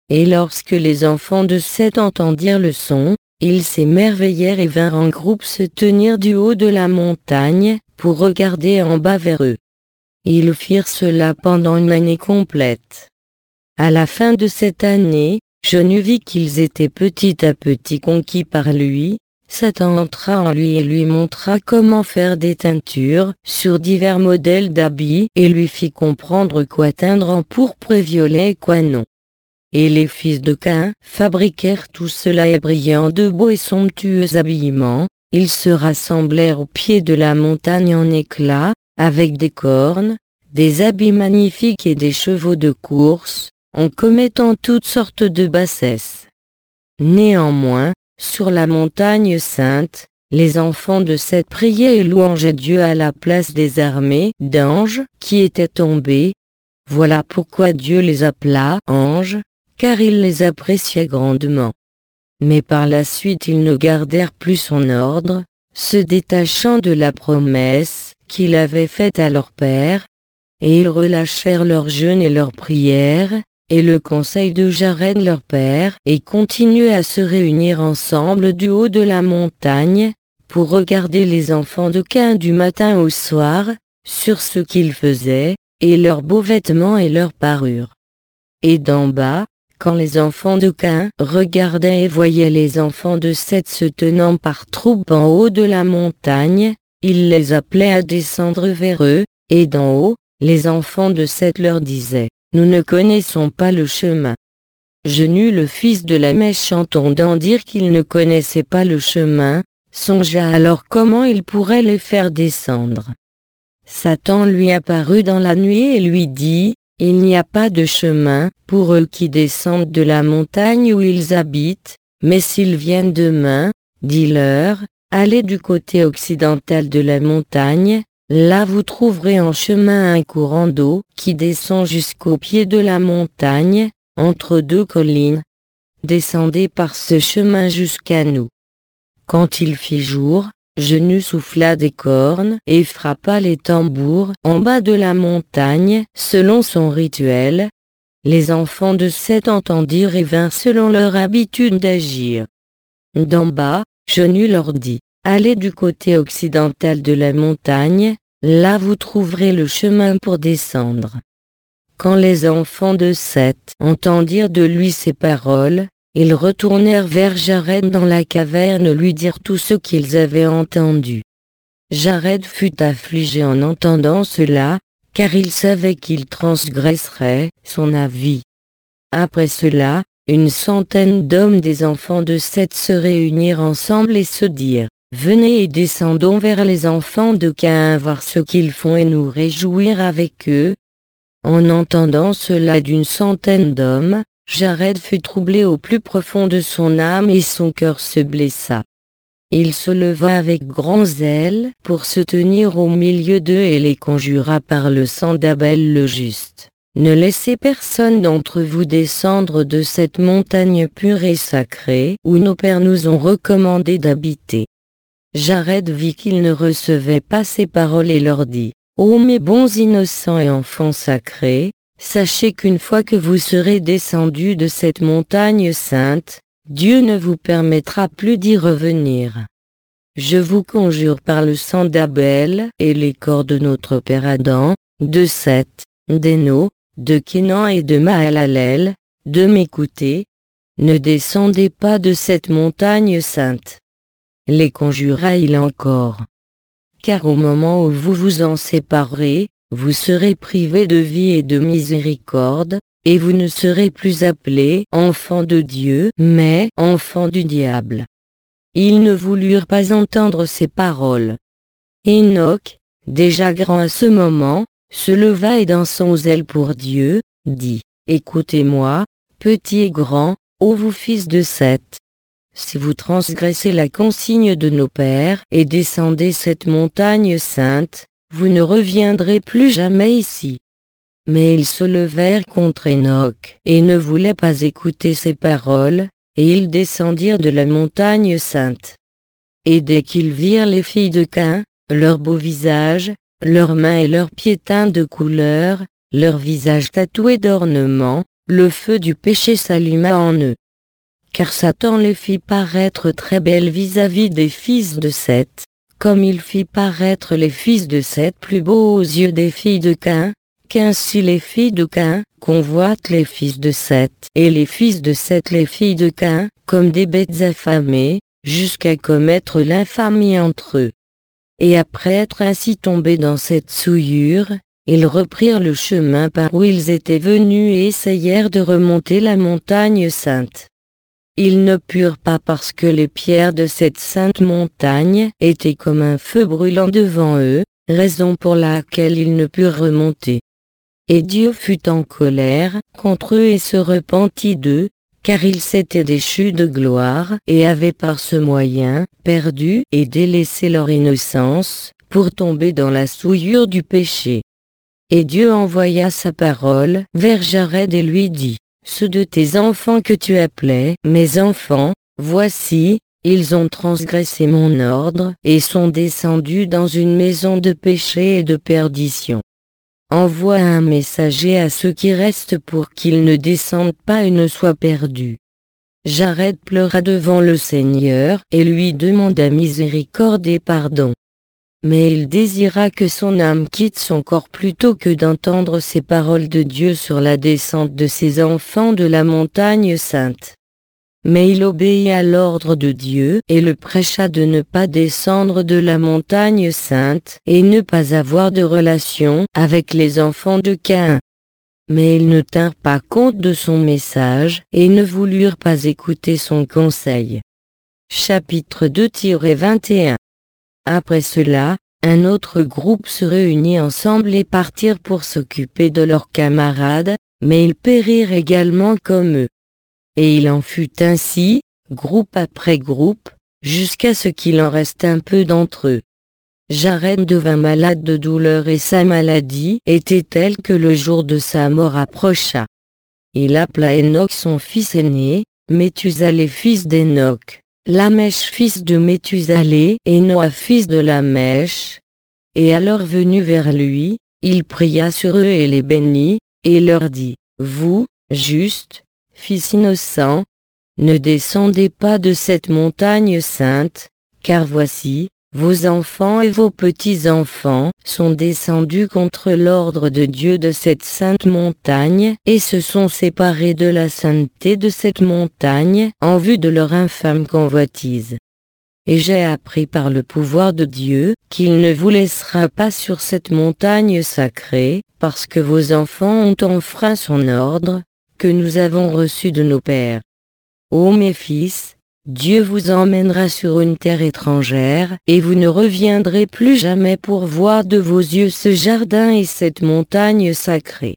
Et lorsque les enfants de Seth entendirent le son, ils s'émerveillèrent et vinrent en groupe se tenir du haut de la montagne, pour regarder en bas vers eux. Ils firent cela pendant une année complète. À la fin de cette année, Jonu vit qu'ils étaient petit à petit conquis par lui. Satan entra en lui et lui montra comment faire des teintures sur divers modèles d'habits et lui fit comprendre quoi teindre en pourpre et violet et quoi non. Et les fils de Caïn fabriquèrent tout cela et brillant de beaux et somptueux habillements, ils se rassemblèrent au pied de la montagne en éclats, avec des cornes, des habits magnifiques et des chevaux de course, en commettant toutes sortes de bassesses. Néanmoins, sur la montagne sainte, les enfants de Seth priaient et louangeaient Dieu à la place des armées d'anges qui étaient tombés. Voilà pourquoi Dieu les appela anges, car il les appréciait grandement. Mais par la suite ils ne gardèrent plus son ordre, se détachant de la promesse qu'il avait faite à leur père, et ils relâchèrent leur jeûne et leurs prières, et le conseil de Jared leur père, et continuaient à se réunir ensemble du haut de la montagne, pour regarder les enfants de Caïn du matin au soir, sur ce qu'ils faisaient, et leurs beaux vêtements et leurs parures. Et d'en bas, quand les enfants de Caïn regardaient et voyaient les enfants de Seth se tenant par troupes en haut de la montagne, ils les appelaient à descendre vers eux, et d'en haut, les enfants de Seth leur disaient, « Nous ne connaissons pas le chemin. » Jonu le fils de la mèche entendant dire qu'il ne connaissait pas le chemin, songea alors comment il pourrait les faire descendre. Satan lui apparut dans la nuit et lui dit, « Il n'y a pas de chemin pour eux qui descendent de la montagne où ils habitent, mais s'ils viennent demain, dis-leur, allez du côté occidental de la montagne, là vous trouverez en chemin un courant d'eau qui descend jusqu'au pied de la montagne, entre deux collines. Descendez par ce chemin jusqu'à nous. » Quand il fit jour, Jonu souffla des cornes et frappa les tambours en bas de la montagne selon son rituel. Les enfants de Seth entendirent et vinrent selon leur habitude d'agir. D'en bas, Jonu leur dit, « Allez du côté occidental de la montagne, là vous trouverez le chemin pour descendre. » Quand les enfants de Seth entendirent de lui ces paroles, ils retournèrent vers Jared dans la caverne lui dire tout ce qu'ils avaient entendu. Jared fut affligé en entendant cela, car il savait qu'il transgresserait son avis. Après cela, une centaine d'hommes des enfants de Seth se réunirent ensemble et se dirent, « Venez et descendons vers les enfants de Caïn voir ce qu'ils font et nous réjouir avec eux. » En entendant cela d'une centaine d'hommes, Jared fut troublé au plus profond de son âme et son cœur se blessa. Il se leva avec grand zèle pour se tenir au milieu d'eux et les conjura par le sang d'Abel le juste. « Ne laissez personne d'entre vous descendre de cette montagne pure et sacrée où nos pères nous ont recommandé d'habiter. » Jared vit qu'ils ne recevaient pas ces paroles et leur dit, « Ô mes bons innocents et enfants sacrés, sachez qu'une fois que vous serez descendus de cette montagne sainte, Dieu ne vous permettra plus d'y revenir. Je vous conjure par le sang d'Abel et les corps de notre père Adam, de Seth, d'Héno, de Kénan et de Mahalalel, de m'écouter. Ne descendez pas de cette montagne sainte. » Les conjura-il encore. Car au moment où vous vous en séparez, vous serez privés de vie et de miséricorde, et vous ne serez plus appelés enfants de Dieu, mais enfants du diable. Ils ne voulurent pas entendre ces paroles. Enoch, déjà grand à ce moment, se leva et dans son zèle pour Dieu, dit, « Écoutez-moi, petits et grands, ô vous fils de Seth. Si vous transgressez la consigne de nos pères et descendez cette montagne sainte, vous ne reviendrez plus jamais ici. » Mais ils se levèrent contre Enoch et ne voulaient pas écouter ses paroles, et ils descendirent de la montagne sainte. Et dès qu'ils virent les filles de Caïn, leurs beaux visages, leurs mains et leurs pieds teints de couleur, leurs visages tatoués d'ornements, le feu du péché s'alluma en eux. Car Satan les fit paraître très belles vis-à-vis des fils de Seth, comme il fit paraître les fils de Seth plus beaux aux yeux des filles de Caïn, qu'ainsi les filles de Caïn convoitent les fils de Seth, et les fils de Seth les filles de Caïn, comme des bêtes affamées, jusqu'à commettre l'infamie entre eux. Et après être ainsi tombés dans cette souillure, ils reprirent le chemin par où ils étaient venus et essayèrent de remonter la montagne sainte. Ils ne purent pas parce que les pierres de cette sainte montagne étaient comme un feu brûlant devant eux, raison pour laquelle ils ne purent remonter. Et Dieu fut en colère contre eux et se repentit d'eux, car ils s'étaient déchus de gloire et avaient par ce moyen perdu et délaissé leur innocence, pour tomber dans la souillure du péché. Et Dieu envoya sa parole vers Jared et lui dit, « Ceux de tes enfants que tu appelais mes enfants, voici, ils ont transgressé mon ordre et sont descendus dans une maison de péché et de perdition. Envoie un messager à ceux qui restent pour qu'ils ne descendent pas et ne soient perdus. » Jared pleura devant le Seigneur et lui demanda miséricorde et pardon. Mais il désira que son âme quitte son corps plutôt que d'entendre ces paroles de Dieu sur la descente de ses enfants de la montagne sainte. Mais il obéit à l'ordre de Dieu et le prêcha de ne pas descendre de la montagne sainte et ne pas avoir de relation avec les enfants de Caïn. Mais ils ne tinrent pas compte de son message et ne voulurent pas écouter son conseil. Chapitre deux vingt et un. Après cela, un autre groupe se réunit ensemble et partirent pour s'occuper de leurs camarades, mais ils périrent également comme eux. Et il en fut ainsi, groupe après groupe, jusqu'à ce qu'il en reste un peu d'entre eux. Jared devint malade de douleur et sa maladie était telle que le jour de sa mort approcha. Il appela Enoch son fils aîné, Méthusaleh fils d'Enoch, Lamèche fils de Méthusaleh et Noah fils de Lamèche. Et alors venu vers lui, il pria sur eux et les bénit, et leur dit, « Vous, justes, fils innocents, ne descendez pas de cette montagne sainte, car voici, vos enfants et vos petits-enfants sont descendus contre l'ordre de Dieu de cette sainte montagne et se sont séparés de la sainteté de cette montagne en vue de leur infâme convoitise. Et j'ai appris par le pouvoir de Dieu qu'il ne vous laissera pas sur cette montagne sacrée, parce que vos enfants ont enfreint son ordre, que nous avons reçu de nos pères. Ô mes fils, Dieu vous emmènera sur une terre étrangère, et vous ne reviendrez plus jamais pour voir de vos yeux ce jardin et cette montagne sacrée.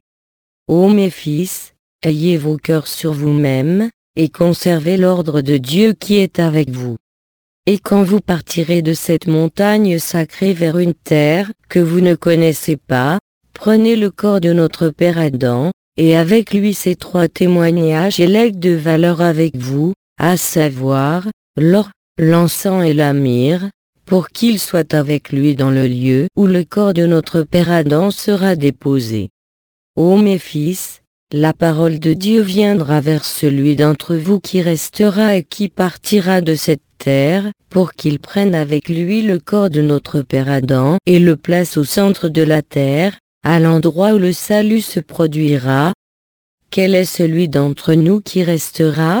Ô mes fils, ayez vos cœurs sur vous-mêmes, et conservez l'ordre de Dieu qui est avec vous. Et quand vous partirez de cette montagne sacrée vers une terre que vous ne connaissez pas, prenez le corps de notre père Adam, et avec lui ces trois témoignages et legs de valeur avec vous, à savoir, l'or, l'encens et la myrrhe, pour qu'ils soient avec lui dans le lieu où le corps de notre père Adam sera déposé. Ô mes fils, la parole de Dieu viendra vers celui d'entre vous qui restera et qui partira de cette terre, pour qu'il prenne avec lui le corps de notre père Adam et le place au centre de la terre, à l'endroit où le salut se produira. Quel est celui d'entre nous qui restera?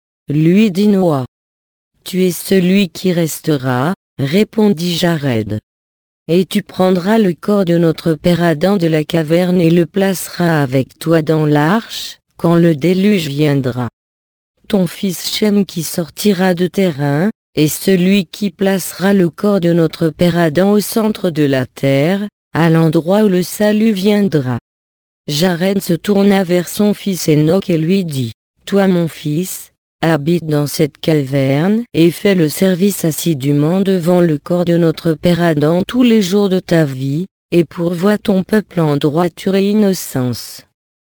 Lui dit Noah. Tu es celui qui restera, répondit Jared. Et tu prendras le corps de notre père Adam de la caverne et le placeras avec toi dans l'arche, quand le déluge viendra. Ton fils Shem qui sortira de tes reins, est celui qui placera le corps de notre père Adam au centre de la terre, à l'endroit où le salut viendra. Jared se tourna vers son fils Enoch et lui dit, Toi mon fils, habite dans cette caverne et fais le service assidûment devant le corps de notre père Adam tous les jours de ta vie, et pourvois ton peuple en droiture et innocence.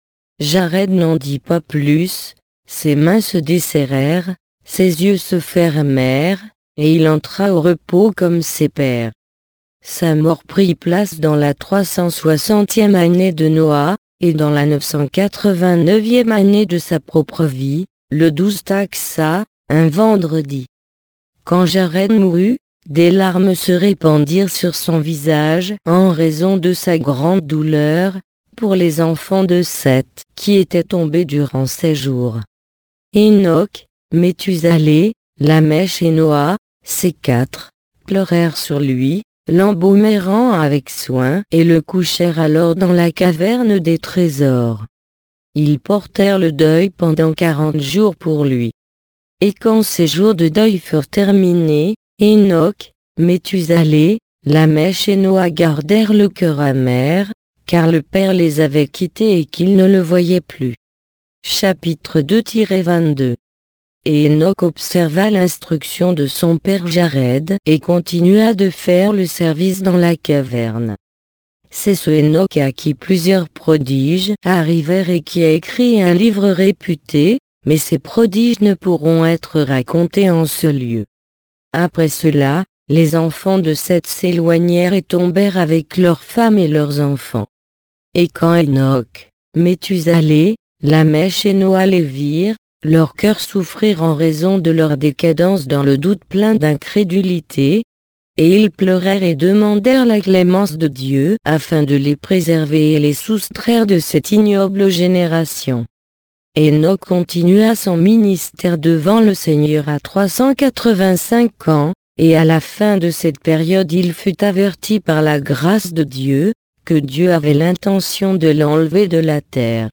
Jared n'en dit pas plus, ses mains se desserrèrent, ses yeux se fermèrent, et il entra au repos comme ses pères. Sa mort prit place dans la trois cent soixantième année de Noah, et dans la neuf cent quatre-vingt-neuvième année de sa propre vie, le douze Taxa, un vendredi. Quand Jared mourut, des larmes se répandirent sur son visage en raison de sa grande douleur pour les enfants de Seth qui étaient tombés durant ces jours. Enoch, Méthusaleh, Lamech et Noah, ces quatre, pleurèrent sur lui, l'embaumèrent avec soin et le couchèrent alors dans la caverne des trésors. Ils portèrent le deuil pendant quarante jours pour lui. Et quand ces jours de deuil furent terminés, Enoch, Méthusaleh, Lamech et Noah gardèrent le cœur amer, car le Père les avait quittés et qu'ils ne le voyaient plus. Chapitre deux vingt-deux. Et Enoch observa l'instruction de son père Jared et continua de faire le service dans la caverne. C'est ce Enoch à qui plusieurs prodiges arrivèrent et qui a écrit un livre réputé, mais ces prodiges ne pourront être racontés en ce lieu. Après cela, les enfants de Seth s'éloignèrent et tombèrent avec leurs femmes et leurs enfants. Et quand Enoch, Méthusaleh, Lamech et Noah les virent, leurs cœurs souffrirent en raison de leur décadence dans le doute plein d'incrédulité, et ils pleurèrent et demandèrent la clémence de Dieu afin de les préserver et les soustraire de cette ignoble génération. Enoch continua son ministère devant le Seigneur à trois cent quatre-vingt-cinq ans, et à la fin de cette période il fut averti par la grâce de Dieu, que Dieu avait l'intention de l'enlever de la terre.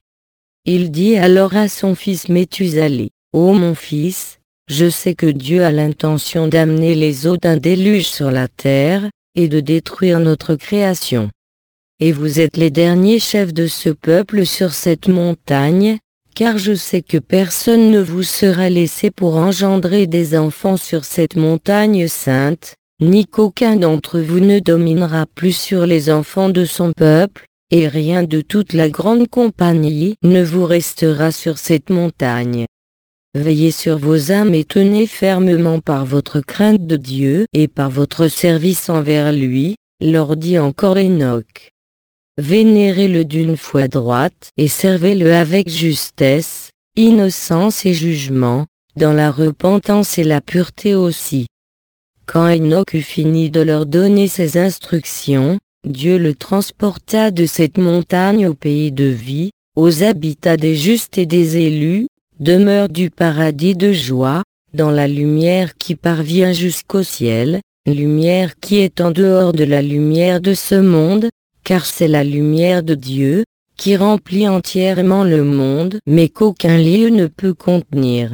Il dit alors à son fils Méthusaleh, « Ô mon fils, je sais que Dieu a l'intention d'amener les eaux d'un déluge sur la terre, et de détruire notre création. Et vous êtes les derniers chefs de ce peuple sur cette montagne, car je sais que personne ne vous sera laissé pour engendrer des enfants sur cette montagne sainte, ni qu'aucun d'entre vous ne dominera plus sur les enfants de son peuple, et rien de toute la grande compagnie ne vous restera sur cette montagne. Veillez sur vos âmes et tenez fermement par votre crainte de Dieu et par votre service envers lui, leur dit encore Enoch. Vénérez-le d'une foi droite et servez-le avec justesse, innocence et jugement, dans la repentance et la pureté aussi. » Quand Enoch eut fini de leur donner ces instructions, Dieu le transporta de cette montagne au pays de vie, aux habitats des justes et des élus, demeure du paradis de joie, dans la lumière qui parvient jusqu'au ciel, lumière qui est en dehors de la lumière de ce monde, car c'est la lumière de Dieu, qui remplit entièrement le monde mais qu'aucun lieu ne peut contenir.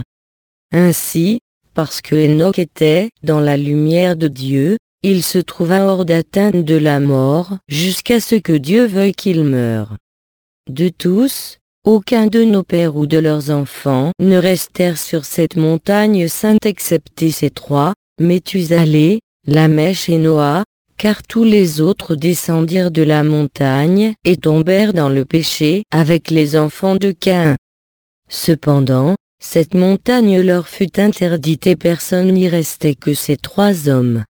Ainsi, parce que Enoch était dans la lumière de Dieu, il se trouva hors d'atteinte de la mort jusqu'à ce que Dieu veuille qu'il meure. De tous, aucun de nos pères ou de leurs enfants ne restèrent sur cette montagne sainte excepté ces trois, Méthusaleh, Lamech et Noah, car tous les autres descendirent de la montagne et tombèrent dans le péché avec les enfants de Caïn. Cependant, cette montagne leur fut interdite et personne n'y restait que ces trois hommes.